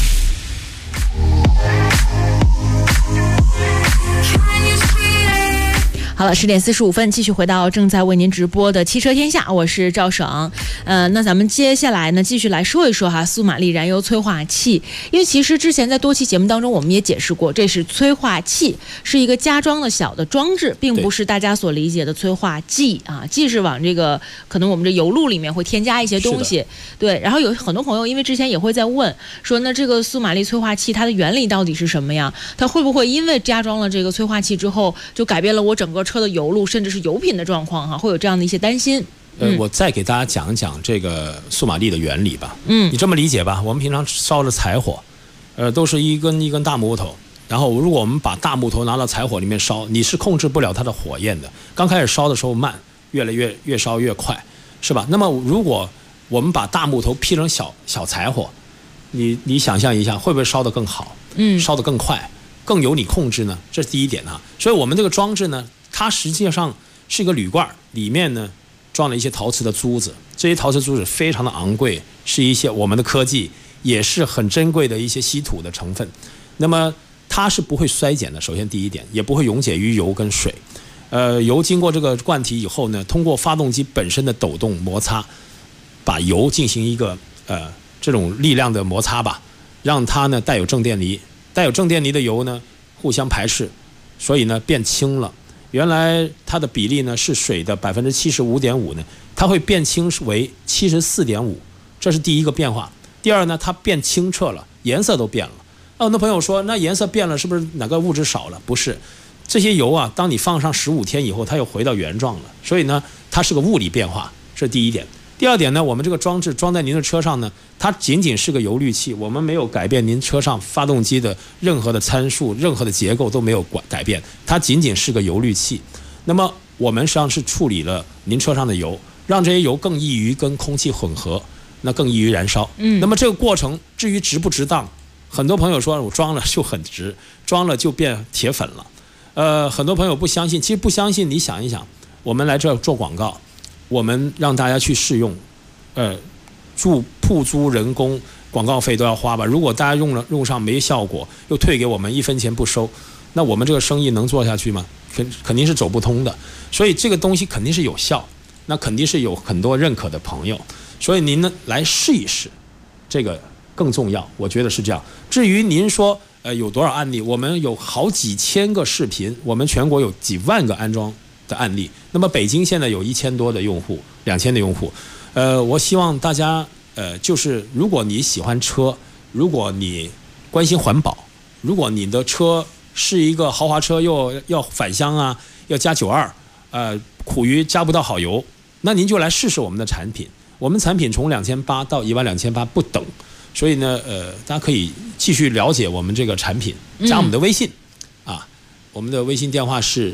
好了，10点45分，继续回到正在为您直播的汽车天下，我是赵省。那咱们接下来呢，继续来说一说哈，苏玛丽燃油催化器。因为其实之前在多期节目当中，我们也解释过，这是催化器，是一个加装的小的装置，并不是大家所理解的催化剂啊。剂是往这个可能我们这油路里面会添加一些东西，对。然后有很多朋友因为之前也会在问说，那这个苏玛丽催化器它的原理到底是什么呀？它会不会因为加装了这个催化器之后，就改变了我整个车的油路甚至是油品的状况哈，会有这样的一些担心。 我再给大家讲一讲这个苏玛丽的原理吧。你这么理解吧，我们平常烧的柴火，都是一根一根大木头，然后如果我们把大木头拿到柴火里面烧，你是控制不了它的火焰的。刚开始烧的时候慢，越烧越快，是吧？那么如果我们把大木头劈成小柴火，你想象一下，会不会烧得更好？烧得更快，更由你控制呢？这是第一点啊。所以我们这个装置呢，它实际上是一个铝罐，里面呢装了一些陶瓷的珠子，这些陶瓷珠子非常的昂贵，是一些我们的科技，也是很珍贵的一些稀土的成分。那么它是不会衰减的，首先第一点，也不会溶解于油跟水。油经过这个罐体以后呢，通过发动机本身的抖动摩擦，把油进行一个这种力量的摩擦吧，让它呢带有正电离，带有正电离的油呢互相排斥，所以呢变轻了。原来它的比例呢是水的75.5%呢，它会变轻为74.5%，这是第一个变化。第二呢，它变清澈了，颜色都变了。很多朋友说，那颜色变了，是不是哪个物质少了？不是，这些油啊，当你放上15天以后，它又回到原状了。所以呢，它是个物理变化，这是第一点。第二点呢，我们这个装置装在您的车上呢，它仅仅是个油滤器，我们没有改变您车上发动机的任何的参数，任何的结构都没有改变，它仅仅是个油滤器。那么我们实际上是处理了您车上的油，让这些油更易于跟空气混合，那更易于燃烧。那么这个过程至于值不值当，很多朋友说我装了就很值，装了就变铁粉了。很多朋友不相信，其实不相信，你想一想，我们来这做广告，我们让大家去试用，铺租人工广告费都要花吧。如果大家用上没效果，又退给我们1分钱不收，那我们这个生意能做下去吗？肯定是走不通的。所以这个东西肯定是有效，那肯定是有很多认可的朋友。所以您呢来试一试，这个更重要，我觉得是这样。至于您说有多少案例，我们有好几千个视频，我们全国有几万个安装的案例。那么北京现在有1000多的用户，2000的用户。我希望大家就是如果你喜欢车，如果你关心环保，如果你的车是一个豪华车，又要返乡啊，要加92，苦于加不到好油，那您就来试试我们的产品。我们产品从2800到12800不等，所以呢，大家可以继续了解我们这个产品，加我们的微信啊，我们的微信电话是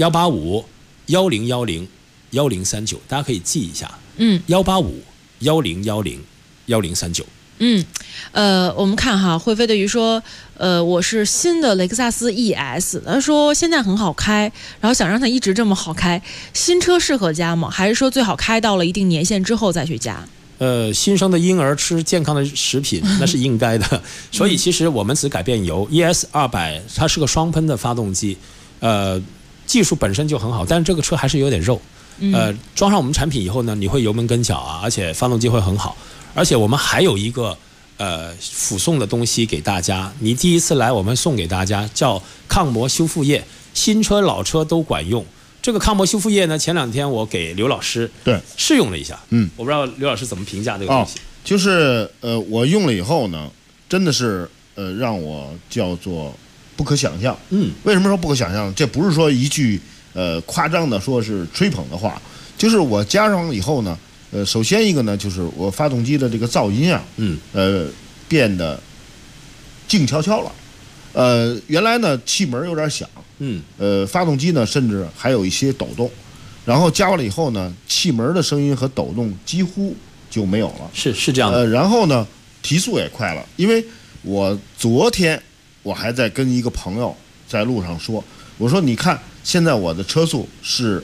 185-1010-1039，大家可以记一下，185-1010-1039。 我们看哈，会飞的鱼说，我是新的雷克萨斯 ES， 他说现在很好开，然后想让它一直这么好开，新车适合加吗？还是说最好开到了一定年限之后再去加？ 新生的婴儿吃健康的食品那是应该的，所以其实我们只改变油，ES 200它是个双喷的发动机，技术本身就很好，但是这个车还是有点肉， 装上我们产品以后呢，你会油门跟脚啊，而且发动机会很好，而且我们还有一个附送的东西给大家，你第一次来我们送给大家叫抗磨修复液，新车老车都管用。这个抗磨修复液呢，前2天我给刘老师试用了一下，我不知道刘老师怎么评价这个东西。 就是我用了以后呢，真的是让我叫做不可想象。为什么说不可想象？这不是说一句夸张的说是吹捧的话，就是我加上以后呢，首先一个呢，就是我发动机的这个噪音啊，变得静悄悄了。原来呢气门有点响，发动机呢甚至还有一些抖动，然后加完了以后呢，气门的声音和抖动几乎就没有了。 是这样的。 然后呢，提速也快了，因为我昨天我还在跟一个朋友在路上说，我说你看现在我的车速是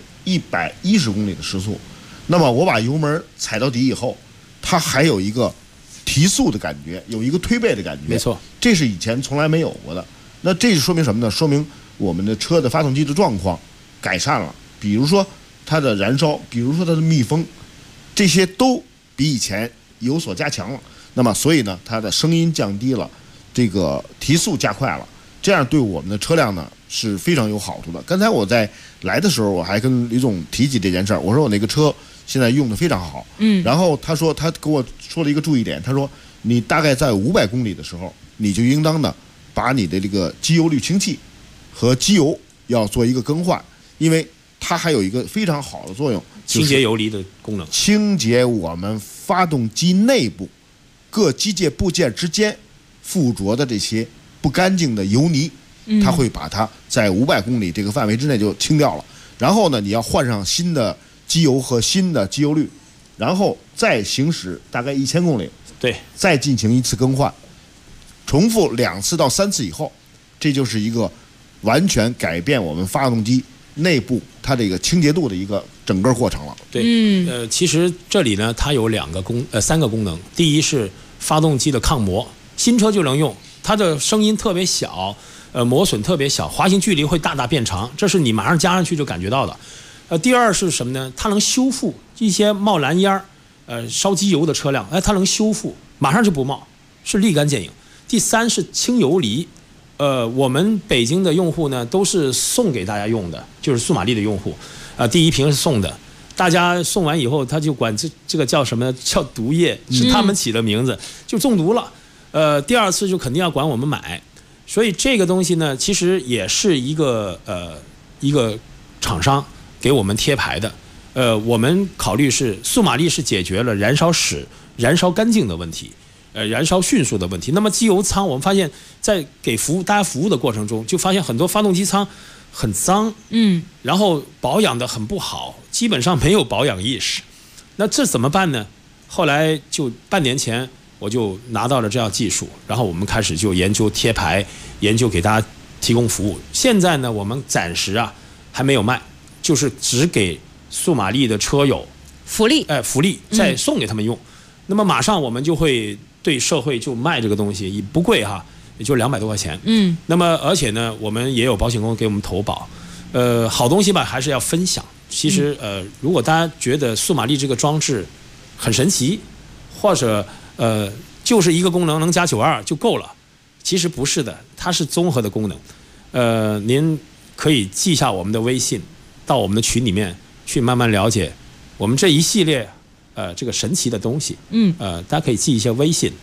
110公里的时速，那么我把油门踩到底以后，它还有一个提速的感觉，有一个推背的感觉。 没错， 这是以前从来没有过的。那这说明什么呢？说明我们的车的发动机的状况改善了，比如说它的燃烧，比如说它的密封，这些都比以前有所加强了。那么所以呢，它的声音降低了，这个提速加快了，这样对我们的车辆呢是非常有好处的。刚才我在来的时候，我还跟李总提起这件事儿，我说我那个车现在用的非常好，然后他说他给我说了一个注意点，他说你大概在500公里的时候，你就应当的把你的这个机油滤清器和机油要做一个更换，因为它还有一个非常好的作用， 清洁游离的功能， 清洁我们发动机内部各机械部件之间附着的这些不干净的油泥，它会把它在500公里这个范围之内就清掉了。然后呢，你要换上新的机油和新的机油滤，然后再行驶大概1000公里， 对， 再进行一次更换，重复2次到3次以后，这就是一个完全改变我们发动机内部它这个清洁度的一个整个过程了。 对，其实这里呢，它有3个功能。第一是发动机的抗磨，新车就能用，它的声音特别小，磨损特别小，滑行距离会大大变长，这是你马上加上去就感觉到的。第二是什么呢？它能修复一些冒蓝烟烧机油的车辆，它能修复，马上就不冒，是立竿见影。第三是清油离，我们北京的用户呢都是送给大家用的，就是速马力的用户，第一瓶是送的，大家送完以后他就管这个叫什么呢？叫毒液，是他们起的名字，就中毒了。第二次就肯定要管我们买，所以这个东西呢，其实也是一个厂商给我们贴牌的。我们考虑是速马力是解决了燃烧室燃烧干净的问题，燃烧迅速的问题。那么机油舱，我们发现在给大家服务的过程中，就发现很多发动机舱很脏，然后保养的很不好，基本上没有保养意识。那这怎么办呢？后来就半年前我就拿到了这样技术，然后我们开始就研究贴牌，研究给大家提供服务。现在呢，我们暂时还没有卖，就是只给速马力的车友福利， 再送给他们用。那么马上我们就会对社会就卖这个东西，也不贵也就200多块钱。那么而且呢，我们也有保险公司给我们投保。好东西吧，还是要分享。其实如果大家觉得速马力这个装置很神奇，或者就是一个功能能加92就够了，其实不是的，它是综合的功能。您可以记下我们的微信，到我们的群里面去慢慢了解我们这一系列这个神奇的东西。大家可以记一下微信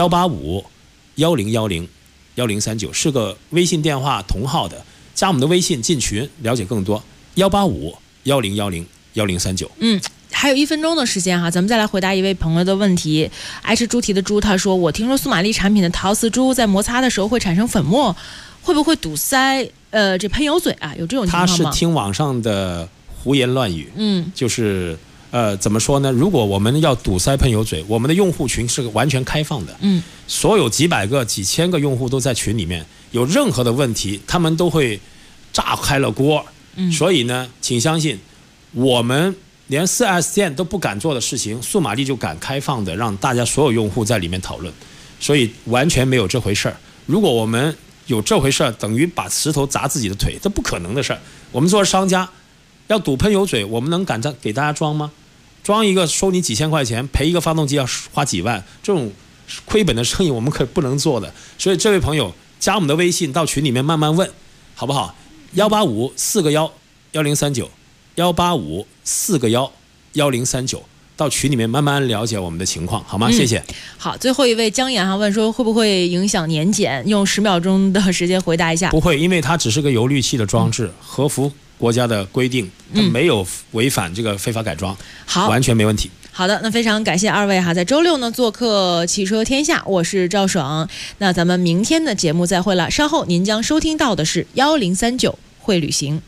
185-1010-1039，是个微信电话同号的，加我们的微信进群了解更多。185-1010-1039。 还有1分钟的时间咱们再来回答一位朋友的问题。爱吃猪蹄的猪他说，我听说速马力产品的陶瓷珠在摩擦的时候会产生粉末，会不会堵塞这喷油嘴有这种情况吗？ 他是听网上的胡言乱语。就是怎么说呢？如果我们要堵塞喷油嘴，我们的用户群是完全开放的。所有几百个、几千个用户都在群里面，有任何的问题，他们都会炸开了锅。所以呢，请相信，我们连 4S 店都不敢做的事情，速马力就敢开放的让大家所有用户在里面讨论，所以完全没有这回事儿。如果我们有这回事儿，等于把石头砸自己的腿，这不可能的事儿。我们作为商家， 要堵喷油嘴，我们能敢给大家装吗？装一个收你几千块钱，赔一个发动机要花几万，这种亏本的生意我们可不能做的。所以这位朋友加我们的微信到群里面慢慢问，好不好？185 4个1 1039 185 4个1 1039，到群里面慢慢了解我们的情况，好吗？谢谢。 好，最后一位江岩问说会不会影响年检？用10秒钟的时间回答一下。 不会，因为它只是个油滤器的装置，合符国家的规定，它没有违反这个非法改装， 好， 完全没问题。 好的，那非常感谢二位在周六呢做客汽车天下，我是赵爽。那咱们明天的节目再会了，稍后您将收听到的是1039会旅行。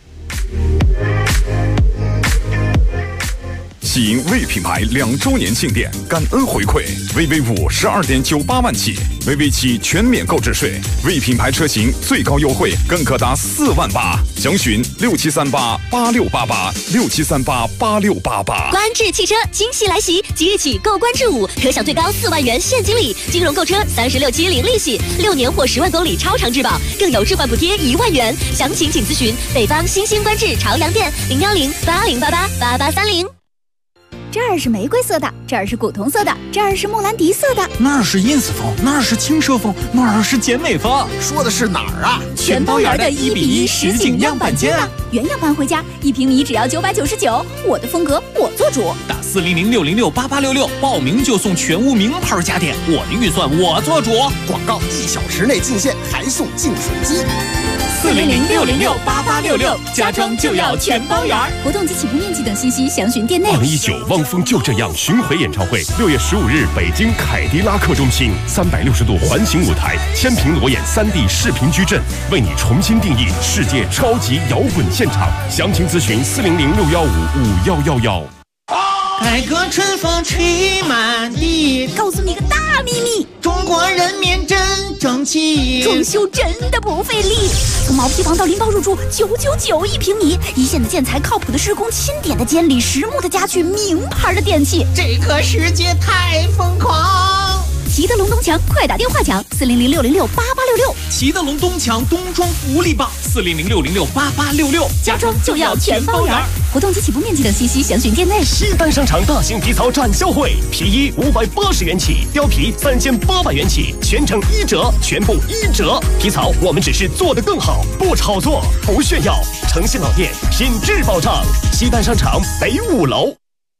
喜迎魏品牌2周年庆典，感恩回馈 ，VV5 12.98万起 ，VV7 全免购置税，魏品牌车型最高优惠更可达4万8，详询67388688，67388688。 观致汽车惊喜来袭，即日起购观致5，可享最高4万元现金礼，金融购车36期零利息，6年或10万公里超长质保，更有置换补贴1万元。详情请咨询北方新兴观致朝阳店01080888830。 这儿是玫瑰色的，这儿是古铜色的，这儿是莫兰迪色的， 那儿是 ins 风，那儿是轻奢风，那儿是简美风。 说的是哪儿啊？ 全包圆的1:1实景样板间啊！原样搬回家，1平米只要999，我的风格我做主。 打400-606-8866报名就送全屋名牌家电，我的预算我做主。 广告1小时内进线，还送净水机。 400-606-8866，家装就要全包圆。活动及起步面积等信息详询店内。 2019汪峰就这样巡回演唱会，6月15日北京凯迪拉克中心，360度环形舞台，千屏裸眼3D 视频矩阵，为你重新定义世界超级摇滚现场。详情咨询400-615-5111。 改革春风吹满地， 告诉你个大秘密， 中国人民真争气， 装修真的不费力。从毛坯房到拎包入住，9991平米，一线的建材，靠谱的施工，钦点的监理，实木的家具，名牌的电器， 这个世界太疯狂。 齐德龙东墙，快打电话抢400-606-8866。 齐德龙东墙冬装福利棒，400-606-8866， 家装就要全包圆。活动及起步面积等信息详询店内。 西单商场大型皮草展销会，皮衣580元起，貂皮3800元起，全程1折，全部1折。皮草我们只是做得更好，不炒作，不炫耀。诚信老店，品质保障。西单商场北5楼。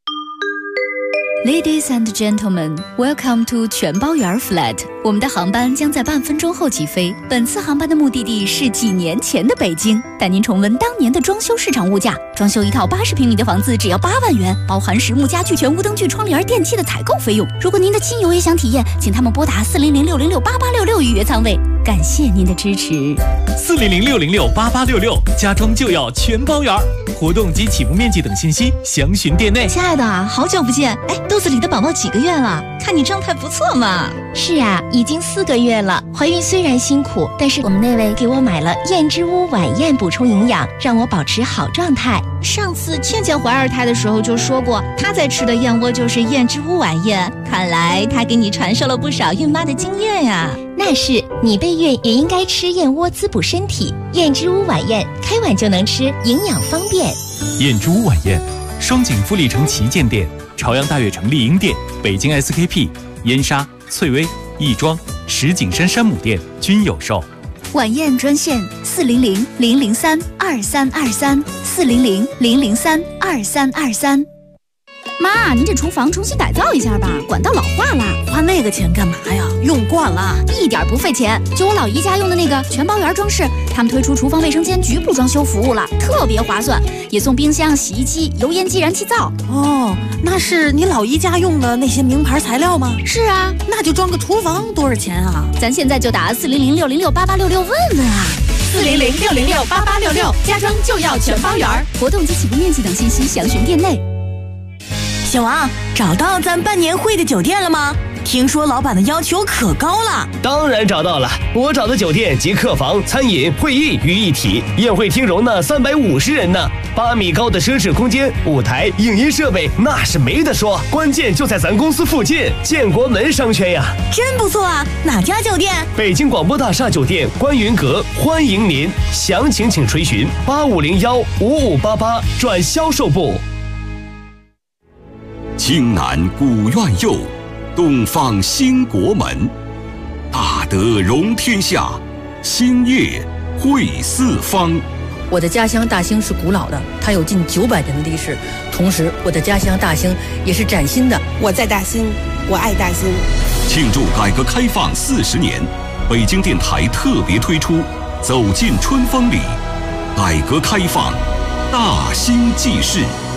Ladies and gentlemen, welcome to 全包圆 flat。我们的航班将在半分钟后起飞。本次航班的目的地是几年前的北京，带您重温当年的装修市场物价。装修一套80平米的房子只要8万元，包含实木家具、全屋灯具、窗帘、电器的采购费用。如果您的亲友也想体验，请他们拨打400-606-8866预约舱位。感谢您的支持。 400-606-8866，家装就要全包圆。活动及起步面积等信息详询店内。 亲爱的，好久不见！哎，肚子里的宝宝几个月了？看你状态不错嘛。 是啊，已经4个月了。怀孕虽然辛苦，但是我们那位给我买了燕之屋晚宴补充营养，让我保持好状态。上次倩倩怀2胎的时候就说过，她在吃的燕窝就是燕之屋晚宴。看来她给你传授了不少孕妈的经验呀。那是，你备孕也应该吃燕窝滋补身体。燕之屋晚宴，开碗就能吃，营养方便。 燕之屋晚宴，双井富力城旗舰店、朝阳大悦城丽婴店、北京 SKP、燕莎、翠微、亦庄、石景山山姆店均有售。 晚宴专线400-003-2323，400-003-2323。 妈，您这厨房重新改造一下吧，管道老化了。 花那个钱干嘛呀？用惯了， 一点不费钱。就我老姨家用的那个全包圆装饰，他们推出厨房卫生间局部装修服务了，特别划算，也送冰箱、洗衣机、油烟机、燃气灶。 哦，那是你老姨家用的那些名牌材料吗？ 是啊， 那就装个厨房多少钱啊？ 咱现在就打400-606-8866问问啊。 400-606-8866，家装就要全包圆。 活动及起步面积等信息详询店内。 小王，找到咱办年会的酒店了吗？ 听说老板的要求可高了。 当然找到了，我找的酒店集客房、餐饮、会议于一体，宴会厅容纳350人呢，8米高的奢侈空间，舞台、影音设备那是没得说，关键就在咱公司附近，建国门商圈呀。 真不错啊，哪家酒店？ 北京广播大厦酒店观云阁，欢迎您，详情请垂询85015588转销售部。 青南古院右，东方兴国门，大德容天下，兴业汇四方。 我的家乡大兴是古老的，它有近900年的历史。同时，我的家乡大兴也是崭新的。 我在大兴，我爱大兴。 庆祝改革开放40年，北京电台特别推出《走进春风里》，改革开放，大兴纪事。